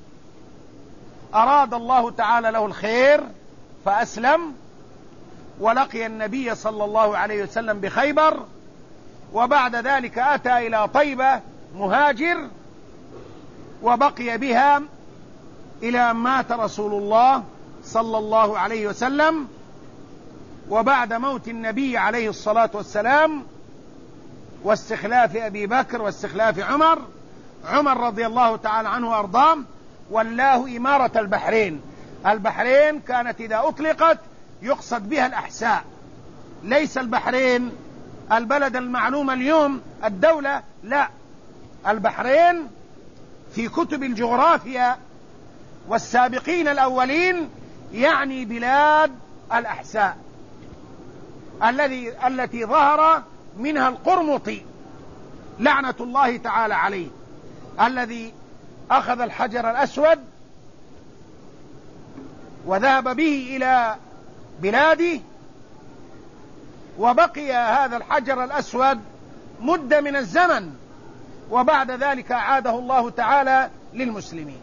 S1: أراد الله تعالى له الخير فأسلم ولقي النبي صلى الله عليه وسلم بخيبر، وبعد ذلك أتى إلى طيبة مهاجر وبقي بها إلى أن مات رسول الله صلى الله عليه وسلم. وبعد موت النبي عليه الصلاة والسلام واستخلاف أبي بكر واستخلاف عمر رضي الله تعالى عنه وأرضاه ولاه إمارة البحرين. البحرين كانت إذا أطلقت يقصد بها الأحساء، ليس البحرين البلد المعلوم اليوم الدولة، لا، البحرين في كتب الجغرافيا والسابقين الأولين يعني بلاد الأحساء التي ظهر منها القرمطي لعنة الله تعالى عليه، الذي أخذ الحجر الأسود وذهب به إلى بلاده، وبقي هذا الحجر الأسود مدة من الزمن، وبعد ذلك أعاده الله تعالى للمسلمين.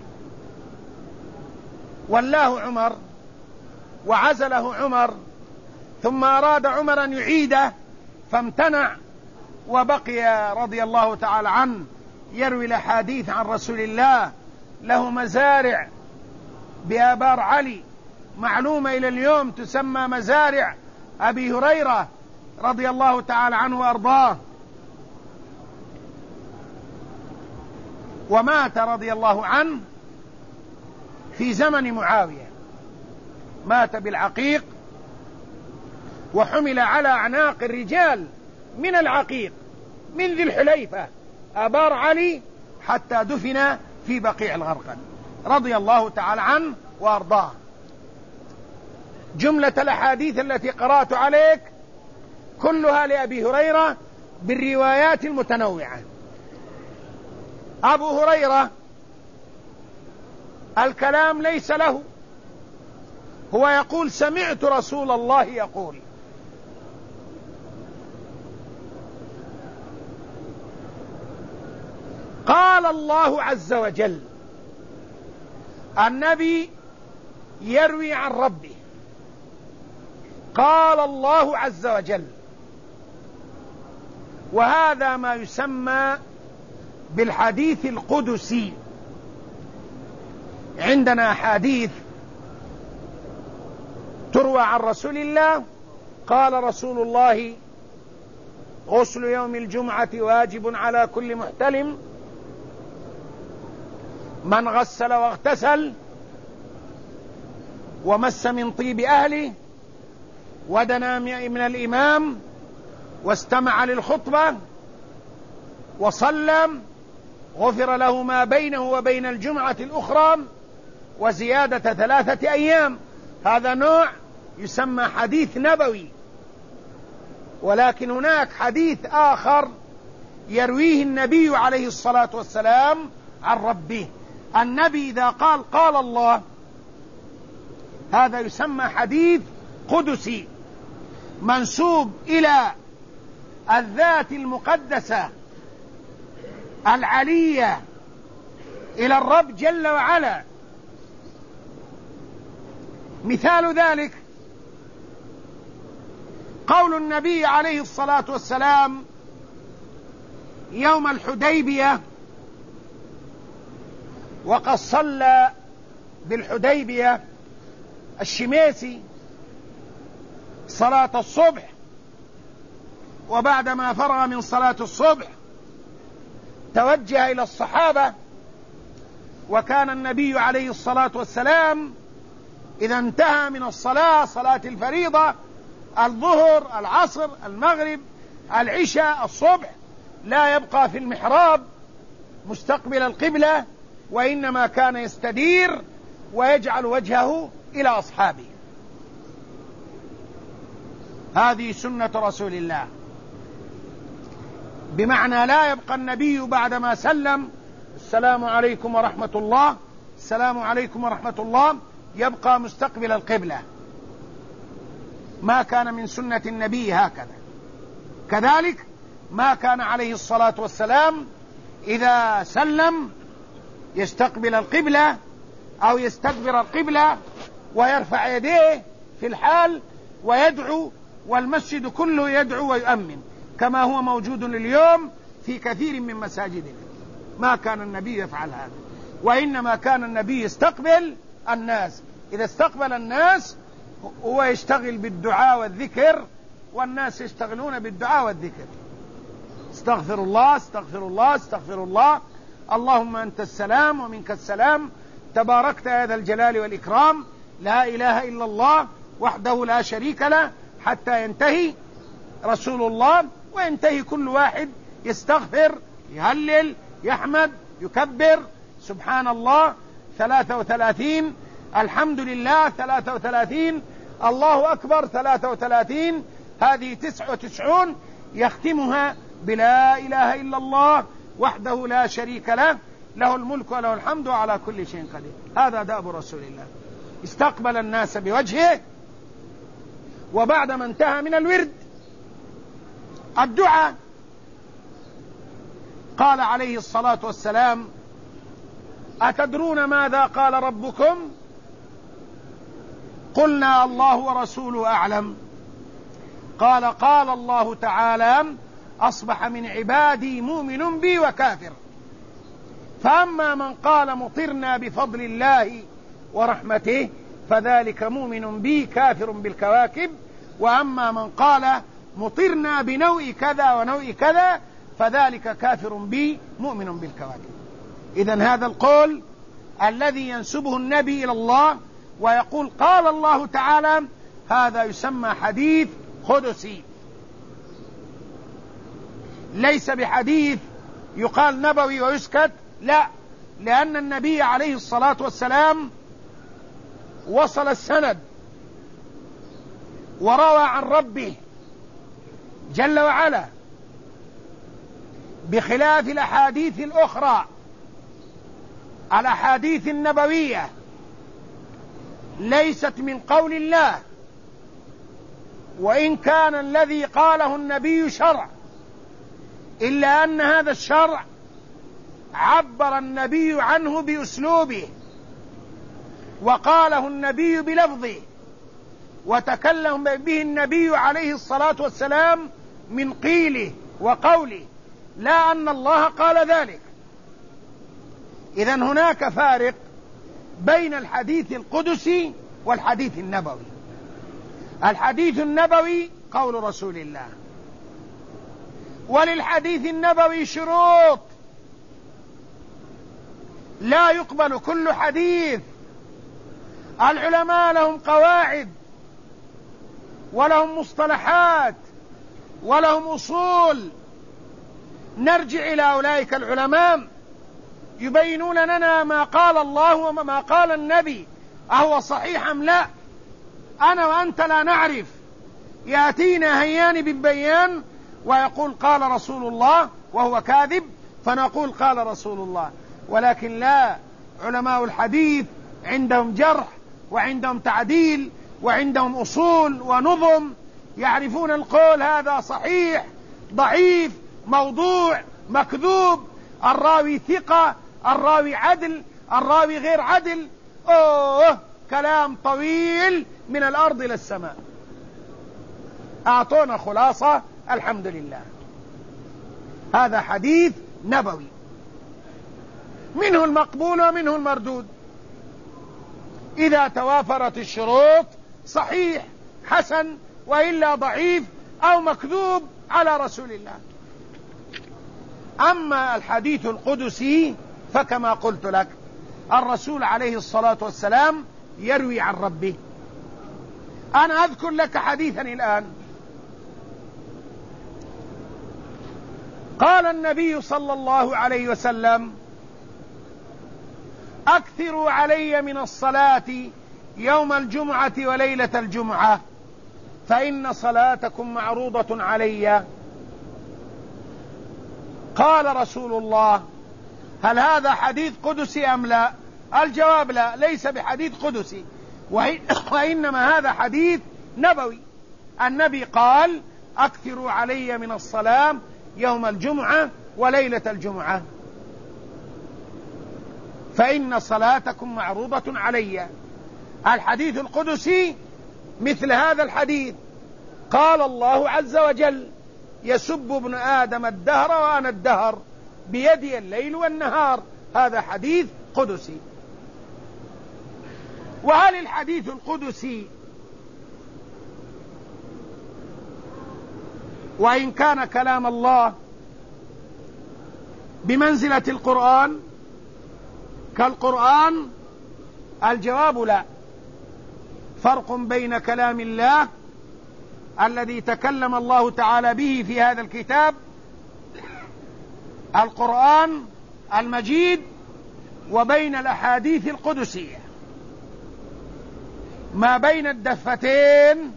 S1: ولاه عمر وعزله عمر، ثم أراد عمر أن يعيده فامتنع، وبقي رضي الله تعالى عنه يروي الأحاديث عن رسول الله. له مزارع بآبار علي معلومة إلى اليوم تسمى مزارع أبي هريرة رضي الله تعالى عنه وأرضاه. ومات رضي الله عنه في زمن معاوية، مات بالعقيق، وحمل على أعناق الرجال من العقيق من ذي الحليفة آبار علي حتى دفن في بقيع الغرقد رضي الله تعالى عنه وأرضاه. جملة الأحاديث التي قرأت عليك كلها لأبي هريرة بالروايات المتنوعة. أبو هريرة الكلام ليس له، هو يقول سمعت رسول الله يقول. قال الله عز وجل، النبي يروي عن ربه، قال الله عز وجل. وهذا ما يسمى بالحديث القدسي. عندنا أحاديث تروى عن رسول الله، قال رسول الله غسل يوم الجمعة واجب على كل محتلم، من غسل واغتسل ومس من طيب أهله ودنا من الإمام واستمع للخطبة وصلى غفر له ما بينه وبين الجمعة الأخرى وزيادة 3 أيام. هذا نوع يسمى حديث نبوي. ولكن هناك حديث آخر يرويه النبي عليه الصلاة والسلام عن ربه. النبي إذا قال الله، هذا يسمى حديث قدسي منسوب إلى الذات المقدسة العلية، إلى الرب جل وعلا. مثال ذلك قول النبي عليه الصلاة والسلام يوم الحديبية، وقد صلى بالحديبية الشميسي صلاة الصبح، وبعدما فرغ من صلاة الصبح توجه إلى الصحابة. وكان النبي عليه الصلاة والسلام إذا انتهى من الصلاة، صلاة الفريضة، الظهر، العصر، المغرب، العشاء، الصبح، لا يبقى في المحراب مستقبل القبلة، وإنما كان يستدير ويجعل وجهه إلى أصحابه. هذه سنة رسول الله، بمعنى لا يبقى النبي بعدما سلم السلام عليكم ورحمة الله، السلام عليكم ورحمة الله، يبقى مستقبل القبلة. ما كان من سنة النبي هكذا. كذلك ما كان عليه الصلاة والسلام إذا سلم يستقبل القبلة أو يستدبر القبلة ويرفع يديه في الحال ويدعو، والمسجد كله يدعو ويؤمن كما هو موجود اليوم في كثير من مساجدنا. ما كان النبي يفعل هذا، وإنما كان النبي يستقبل الناس. إذا استقبل الناس هو يشتغل بالدعاء والذكر، والناس يشتغلون بالدعاء والذكر. استغفر الله استغفر الله استغفر الله، اللهم أنت السلام ومنك السلام، تباركت يا ذا الجلال والإكرام، لا إله إلا الله وحده لا شريك له، حتى ينتهي رسول الله، وينتهي كل واحد يستغفر، يهلل، يحمد، يكبر، سبحان الله 33، الحمد لله 33، الله أكبر 33، هذه 99 يختمها بلا إله إلا الله وحده لا شريك له، له الملك وله الحمد وعلى كل شيء قدير. هذا دأب رسول الله، استقبل الناس بوجهه، وبعدما انتهى من الورد الدعاء قال عليه الصلاة والسلام: أتدرون ماذا قال ربكم؟ قلنا: الله ورسوله أعلم. قال: قال الله تعالى: أصبح من عبادي مؤمن بي وكافر، فأما من قال مطرنا بفضل الله ورحمته فذلك مؤمن بي كافر بالكواكب، وأما من قال مطرنا بنوء كذا ونوء كذا فذلك كافر بي مؤمن بالكواكب. إذن هذا القول الذي ينسبه النبي إلى الله ويقول قال الله تعالى، هذا يسمى حديث قدسي، ليس بحديث يقال نبوي ويسكت، لا، لأن النبي عليه الصلاة والسلام وصل السند وروى عن ربه جل وعلا، بخلاف الأحاديث الأخرى. الأحاديث النبوية ليست من قول الله، وإن كان الذي قاله النبي شرع، إلا أن هذا الشرع عبر النبي عنه بأسلوبه، وقاله النبي بلفظه، وتكلم به النبي عليه الصلاة والسلام من قيله وقوله، لا أن الله قال ذلك. إذن هناك فارق بين الحديث القدسي والحديث النبوي. الحديث النبوي قول رسول الله، وللحديث النبوي شروط، لا يقبل كل حديث. العلماء لهم قواعد ولهم مصطلحات ولهم أصول، نرجع إلى أولئك العلماء يبينون لنا ما قال الله وما قال النبي أهو صحيح أم لا. أنا وأنت لا نعرف، يأتينا هيان بن بيان ويقول قال رسول الله وهو كاذب، فنقول قال رسول الله. ولكن لا، علماء الحديث عندهم جرح وعندهم تعديل وعندهم أصول ونظم، يعرفون القول هذا صحيح، ضعيف، موضوع، مكذوب، الراوي ثقة، الراوي عدل، الراوي غير عدل. كلام طويل من الأرض إلى السماء. أعطونا خلاصة، الحمد لله. هذا حديث نبوي، منه المقبول ومنه المردود. إذا توافرت الشروط صحيح حسن، وإلا ضعيف أو مكذوب على رسول الله. أما الحديث القدسي فكما قلت لك، الرسول عليه الصلاة والسلام يروي عن ربه. أنا أذكر لك حديثا الآن. قال النبي صلى الله عليه وسلم: أكثروا علي من الصلاة يوم الجمعة وليلة الجمعة فإن صلاتكم معروضة علي. قال رسول الله: هل هذا حديث قدسي أم لا؟ الجواب لا، ليس بحديث قدسي، وإنما هذا حديث نبوي. النبي قال: أكثروا علي من الصلاة يوم الجمعة وليلة الجمعة فإن صلاتكم معروضة علي. الحديث القدسي مثل هذا الحديث، قال الله عز وجل: يسب ابن آدم الدهر وأنا الدهر بيدي الليل والنهار. هذا حديث قدسي. وهل الحديث القدسي وإن كان كلام الله بمنزلة القرآن كالقرآن؟ الجواب لا. فرق بين كلام الله الذي تكلم الله تعالى به في هذا الكتاب القرآن المجيد، وبين الأحاديث القدسية، ما بين الدفتين،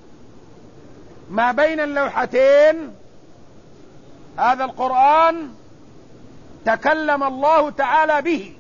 S1: ما بين اللوحتين. هذا القرآن تكلم الله تعالى به.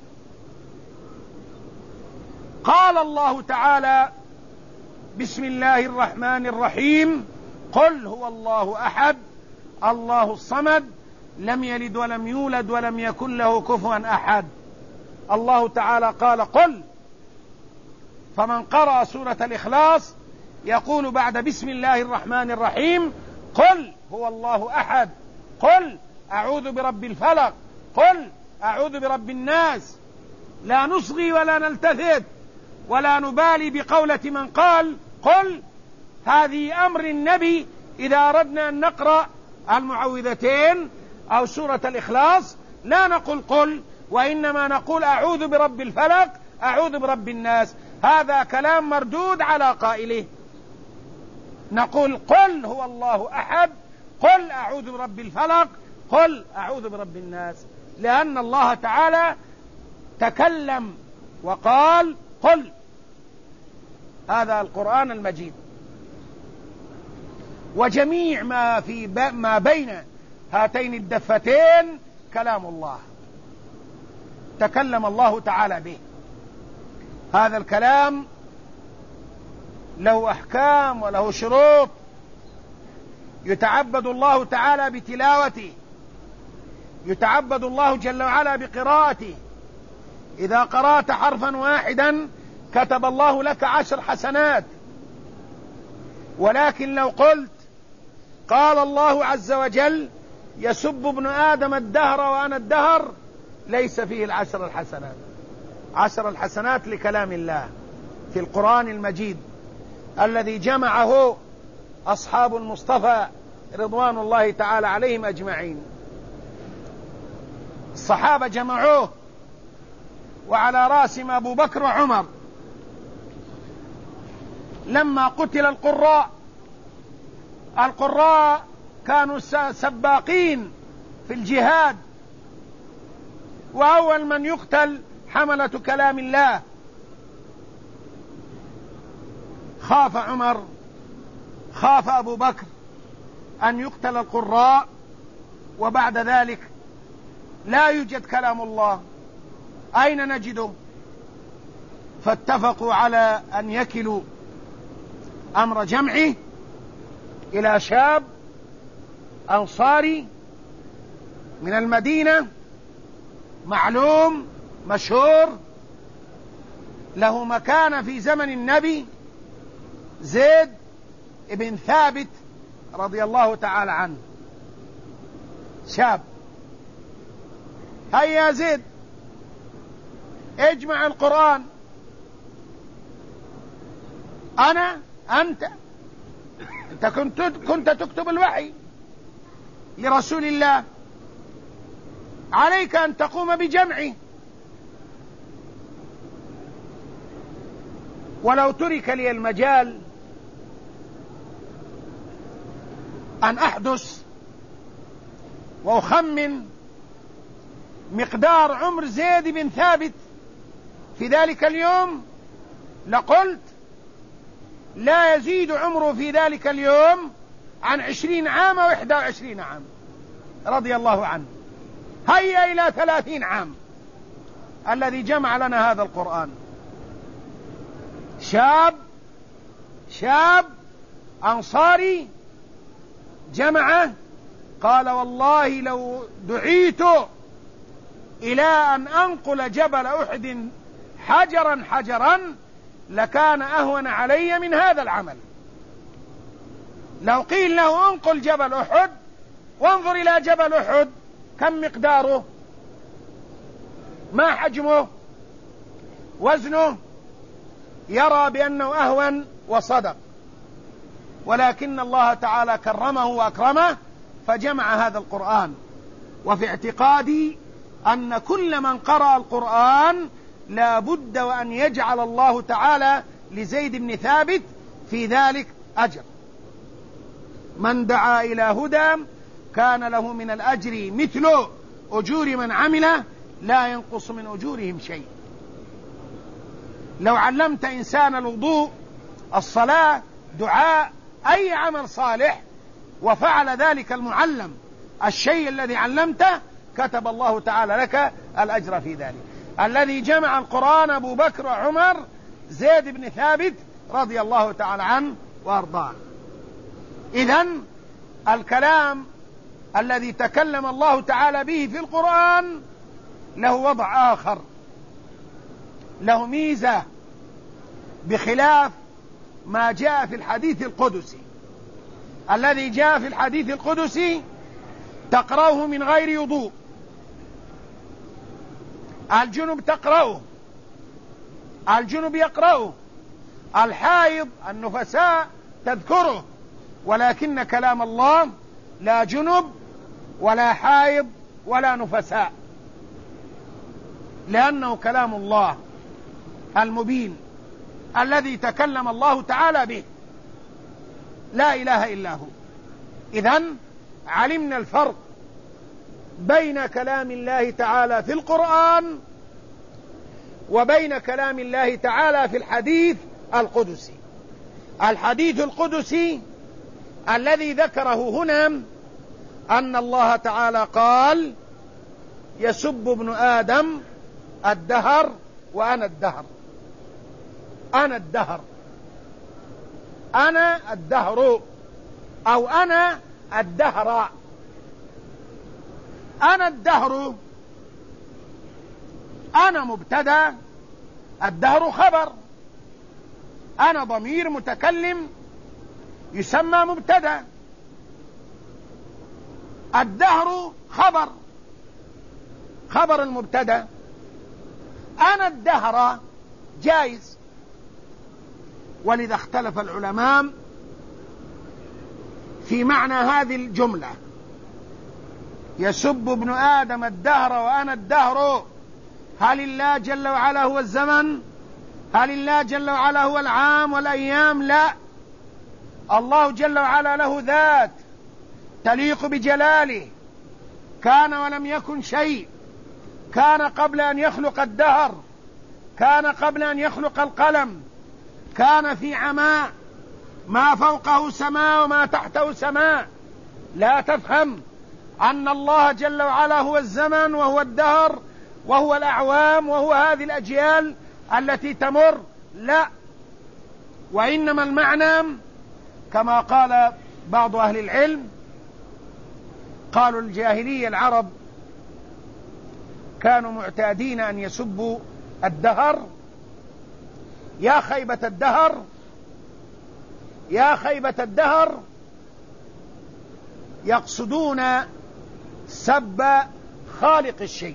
S1: قال الله تعالى: بسم الله الرحمن الرحيم، قل هو الله أحد الله الصمد لم يلد ولم يولد ولم يكن له كفوا أحد. الله تعالى قال قل، فمن قرأ سورة الإخلاص يقول بعد بسم الله الرحمن الرحيم: قل هو الله أحد، قل أعوذ برب الفلق، قل أعوذ برب الناس. لا نصغي ولا نلتفت ولا نبالي بقولة من قال قل. هذه أمر النبي إذا أردنا أن نقرأ المعوذتين أو سورة الإخلاص لا نقول قل، وإنما نقول أعوذ برب الفلق، أعوذ برب الناس. هذا كلام مردود على قائله. نقول قل هو الله أحد، قل أعوذ برب الفلق، قل أعوذ برب الناس، لأن الله تعالى تكلم وقال قل. هذا القرآن المجيد، وجميع ما بين هاتين الدفتين كلام الله، تكلم الله تعالى به. هذا الكلام له أحكام وله شروط، يتعبد الله تعالى بتلاوته، يتعبد الله جل وعلا بقراءته. إذا قرأت حرفا واحدا كتب الله لك 10 حسنات. ولكن لو قلت قال الله عز وجل: يسب ابن آدم الدهر وأنا الدهر، ليس فيه 10 الحسنات. 10 الحسنات لكلام الله في القرآن المجيد الذي جمعه أصحاب المصطفى رضوان الله تعالى عليهم أجمعين. الصحابة جمعوه، وعلى رأسهم أبو بكر وعمر. لما قتل القراء كانوا سباقين في الجهاد، وأول من يقتل حملة كلام الله. خاف عمر، خاف أبو بكر أن يقتل القراء، وبعد ذلك لا يوجد كلام الله، أين نجده؟ فاتفقوا على أن يكلوا أمر جمعه إلى شاب أنصاري من المدينة، معلوم مشهور، له مكانة في زمن النبي، زيد بن ثابت رضي الله تعالى عنه. شاب: هيا زيد اجمع القرآن. أنت كنت تكتب الوحي لرسول الله، عليك أن تقوم بجمعه. ولو ترك لي المجال أن أحدث وأخمن مقدار عمر زيد بن ثابت في ذلك اليوم، لقلت لا يزيد عمره في ذلك اليوم عن 20 عام و21 عام رضي الله عنه. هيا إلى 30 عام الذي جمع لنا هذا القرآن. شاب أنصاري جمعه. قال: والله لو دعيت إلى أن أنقل جبل أحد حجرا لكان أهون علي من هذا العمل. لو قيل له انقل جبل أحد، وانظر إلى جبل أحد كم مقداره، ما حجمه، وزنه، يرى بأنه أهون وصدق. ولكن الله تعالى كرمه وأكرمه فجمع هذا القرآن. وفي اعتقادي أن كل من قرأ القرآن لا بد وأن يجعل الله تعالى لزيد بن ثابت في ذلك أجر. من دعا إلى هدى كان له من الأجر مثل أجور من عمل لا ينقص من أجورهم شيء. لو علمت إنسان الوضوء، الصلاة، دعاء، أي عمل صالح، وفعل ذلك المعلم الشيء الذي علمته، كتب الله تعالى لك الأجر في ذلك. الذي جمع القرآن أبو بكر وعمر، زيد بن ثابت رضي الله تعالى عنه وأرضاه. إذن الكلام الذي تكلم الله تعالى به في القرآن له وضع آخر، له ميزة بخلاف ما جاء في الحديث القدسي. الذي جاء في الحديث القدسي تقرأه من غير وضوء، الجنب تقرأه، الجنب يقرأه، الحائض النفساء تذكره، ولكن كلام الله لا جنب ولا حائض ولا نفساء، لأنه كلام الله المبين الذي تكلم الله تعالى به، لا إله إلا هو. إذن علمنا الفرق بين كلام الله تعالى في القرآن وبين كلام الله تعالى في الحديث القدسي. الحديث القدسي الذي ذكره هنا أن الله تعالى قال: يسب ابن آدم الدهر وأنا الدهر. أنا الدهر، أنا الدهر، أو أنا الدهر. أنا الدهر، أنا مبتدأ، الدهر خبر، أنا ضمير متكلم يسمى مبتدأ، الدهر خبر المبتدأ. أنا الدهر جائز، ولذا اختلف العلماء في معنى هذه الجملة: يسب ابن آدم الدهر وأنا الدهر. هل الله جل وعلا هو الزمن؟ هل الله جل وعلا هو العام والأيام؟ لا، الله جل وعلا له ذات تليق بجلاله، كان ولم يكن شيء، كان قبل أن يخلق الدهر، كان قبل أن يخلق القلم، كان في عماء، ما فوقه سماء وما تحته سماء. لا تفهم أن الله جل وعلا هو الزمن وهو الدهر وهو الأعوام وهو هذه الأجيال التي تمر، لا، وإنما المعنى كما قال بعض أهل العلم، قالوا الجاهلية العرب كانوا معتادين أن يسبوا الدهر: يا خيبة الدهر، يا خيبة الدهر، يقصدون سب خالق الشيء.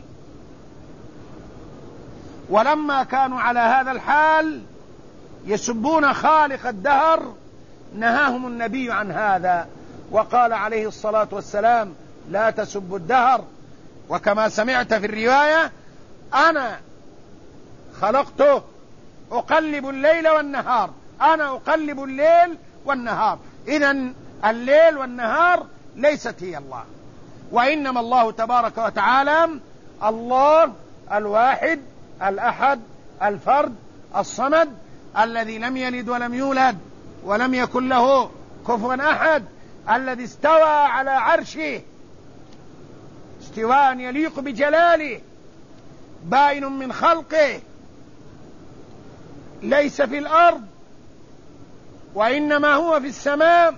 S1: ولما كانوا على هذا الحال يسبون خالق الدهر، نهاهم النبي عن هذا، وقال عليه الصلاة والسلام: لا تسبوا الدهر. وكما سمعت في الرواية: أنا خلقته أقلب الليل والنهار، أنا أقلب الليل والنهار. إذن الليل والنهار ليست هي الله، وإنما الله تبارك وتعالى الله الواحد الأحد الفرد الصمد، الذي لم يلد ولم يولد ولم يكن له كفوا أحد، الذي استوى على عرشه استواء يليق بجلاله، بائن من خلقه، ليس في الأرض وإنما هو في السماء،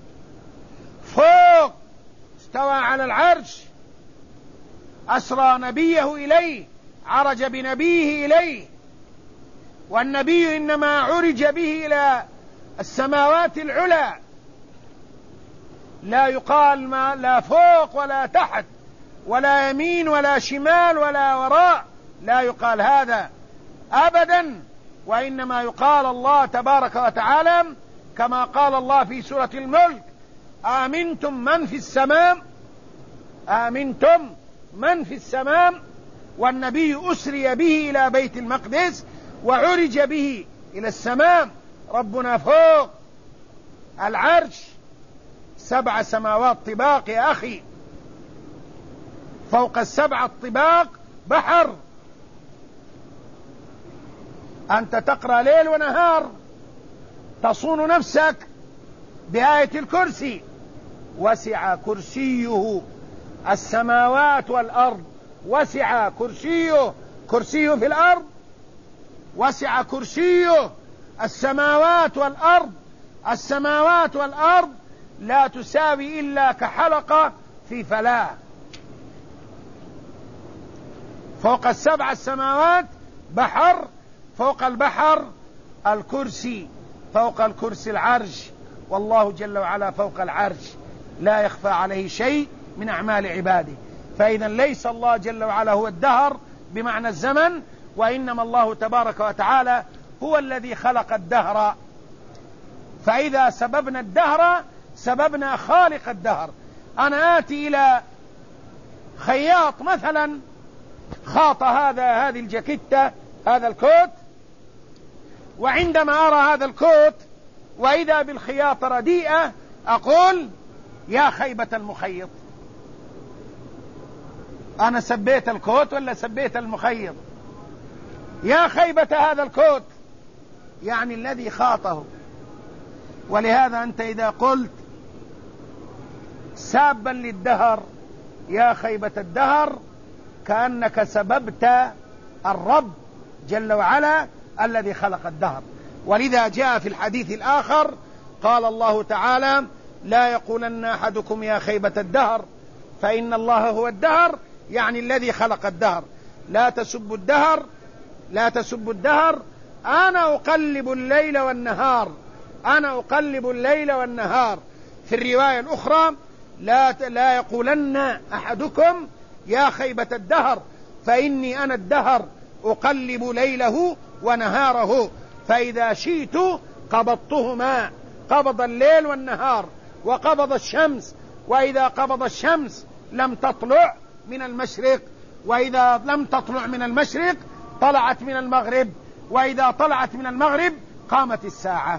S1: فوق، استوى على العرش، أسرى نبيه إليه، عرج بنبيه إليه، والنبي إنما عرج به إلى السماوات العلى، لا يقال ما لا فوق ولا تحت ولا يمين ولا شمال ولا وراء، لا يقال هذا أبدا، وإنما يقال الله تبارك وتعالى كما قال الله في سورة الملك: آمنتم من في السماء، آمنتم من في السماء. والنبي أسري به إلى بيت المقدس وعرج به إلى السماء. ربنا فوق العرش 7 سماوات طباق يا أخي، فوق ال7 الطباق بحر. أنت تقرأ ليل ونهار تصون نفسك بآية الكرسي. وسع كرسيه السماوات والأرض. وسع كرسيه، كرسيه في الأرض، وسع كرسيه السماوات والأرض. السماوات والأرض لا تساوي إلا كحلقة في فلاة. فوق السبع السماوات بحر، فوق البحر الكرسي، فوق الكرسي العرش، والله جل وعلا فوق العرش لا يخفى عليه شيء من أعمال عباده. فإذا ليس الله جل وعلا هو الدهر بمعنى الزمن، وإنما الله تبارك وتعالى هو الذي خلق الدهر. فإذا سببنا الدهر سببنا خالق الدهر. أنا آتي إلى خياط مثلا خاط هذه الجاكيتة، هذا الكوت، وعندما أرى هذا الكوت وإذا بالخياطة رديئة أقول يا خيبة المخيط. أنا سبيت الكوت ولا سبيت المخيط؟ يا خيبة هذا الكوت، يعني الذي خاطه. ولهذا أنت إذا قلت سابا للدهر يا خيبة الدهر كأنك سببت الرب جل وعلا الذي خلق الدهر. ولذا جاء في الحديث الآخر قال الله تعالى لا يقولن أحدكم يا خيبة الدهر فإن الله هو الدهر، يعني الذي خلق الدهر. لا تسبوا الدهر، لا تسبوا الدهر، أنا أقلب الليل والنهار، أنا أقلب الليل والنهار. في الرواية الأخرى لا يقولن أحدكم يا خيبة الدهر فإني أنا الدهر أقلب ليله ونهاره، فإذا شئت قبضتهما، قبض الليل والنهار وقبض الشمس، وإذا قبض الشمس لم تطلع من المشرق، وإذا لم تطلع من المشرق طلعت من المغرب، وإذا طلعت من المغرب قامت الساعة.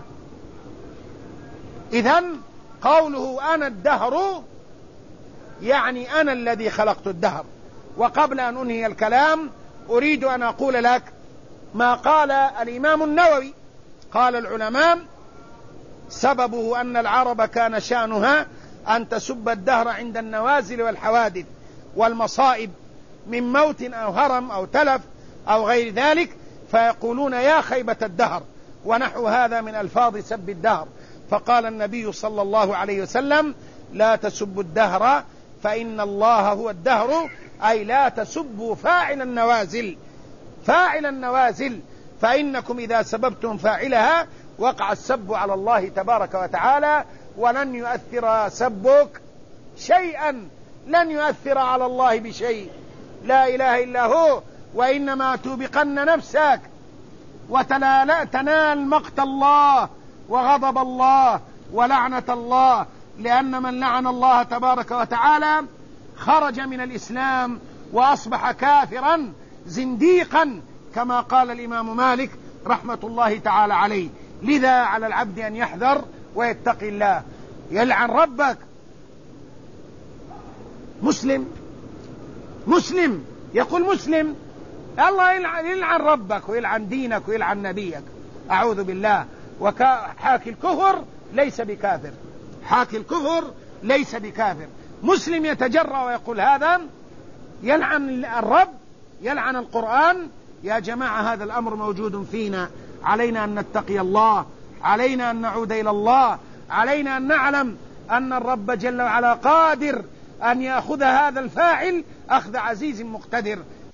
S1: إذن قوله أنا الدهر يعني أنا الذي خلقت الدهر. وقبل أن أنهي الكلام أريد أن أقول لك ما قال الإمام النووي. قال العلماء سببه أن العرب كان شأنها أن تسب الدهر عند النوازل والحوادث والمصائب من موت أو هرم أو تلف أو غير ذلك، فيقولون يا خيبة الدهر ونحو هذا من ألفاظ سب الدهر. فقال النبي صلى الله عليه وسلم لا تسبوا الدهر فإن الله هو الدهر، أي لا تسبوا فاعل النوازل، فاعل النوازل، فإنكم إذا سببتم فاعلها وقع السب على الله تبارك وتعالى، ولن يؤثر سبك شيئا، لن يؤثر على الله بشيء، لا إله إلا هو. وإنما توبقن نفسك وتنال مقت الله وغضب الله ولعنة الله، لأن من لعن الله تبارك وتعالى خرج من الإسلام وأصبح كافرا زنديقا كما قال الإمام مالك رحمة الله تعالى عليه. لذا على العبد أن يحذر ويتقي الله. يلعن ربك مسلم، مسلم يقول مسلم، الله يلعن ربك ويلعن دينك ويلعن نبيك، أعوذ بالله. وحاكي الكفر ليس بكافر، حاكي الكفر ليس بكافر. مسلم يتجرأ ويقول هذا يلعن الرب، يلعن القرآن. يا جماعة هذا الأمر موجود فينا، علينا أن نتقي الله، علينا أن نعود إلى الله، علينا أن نعلم أن الرب جل وعلا قادر أن يأخذ هذا الفاعل أخذ عزيز مقتدر.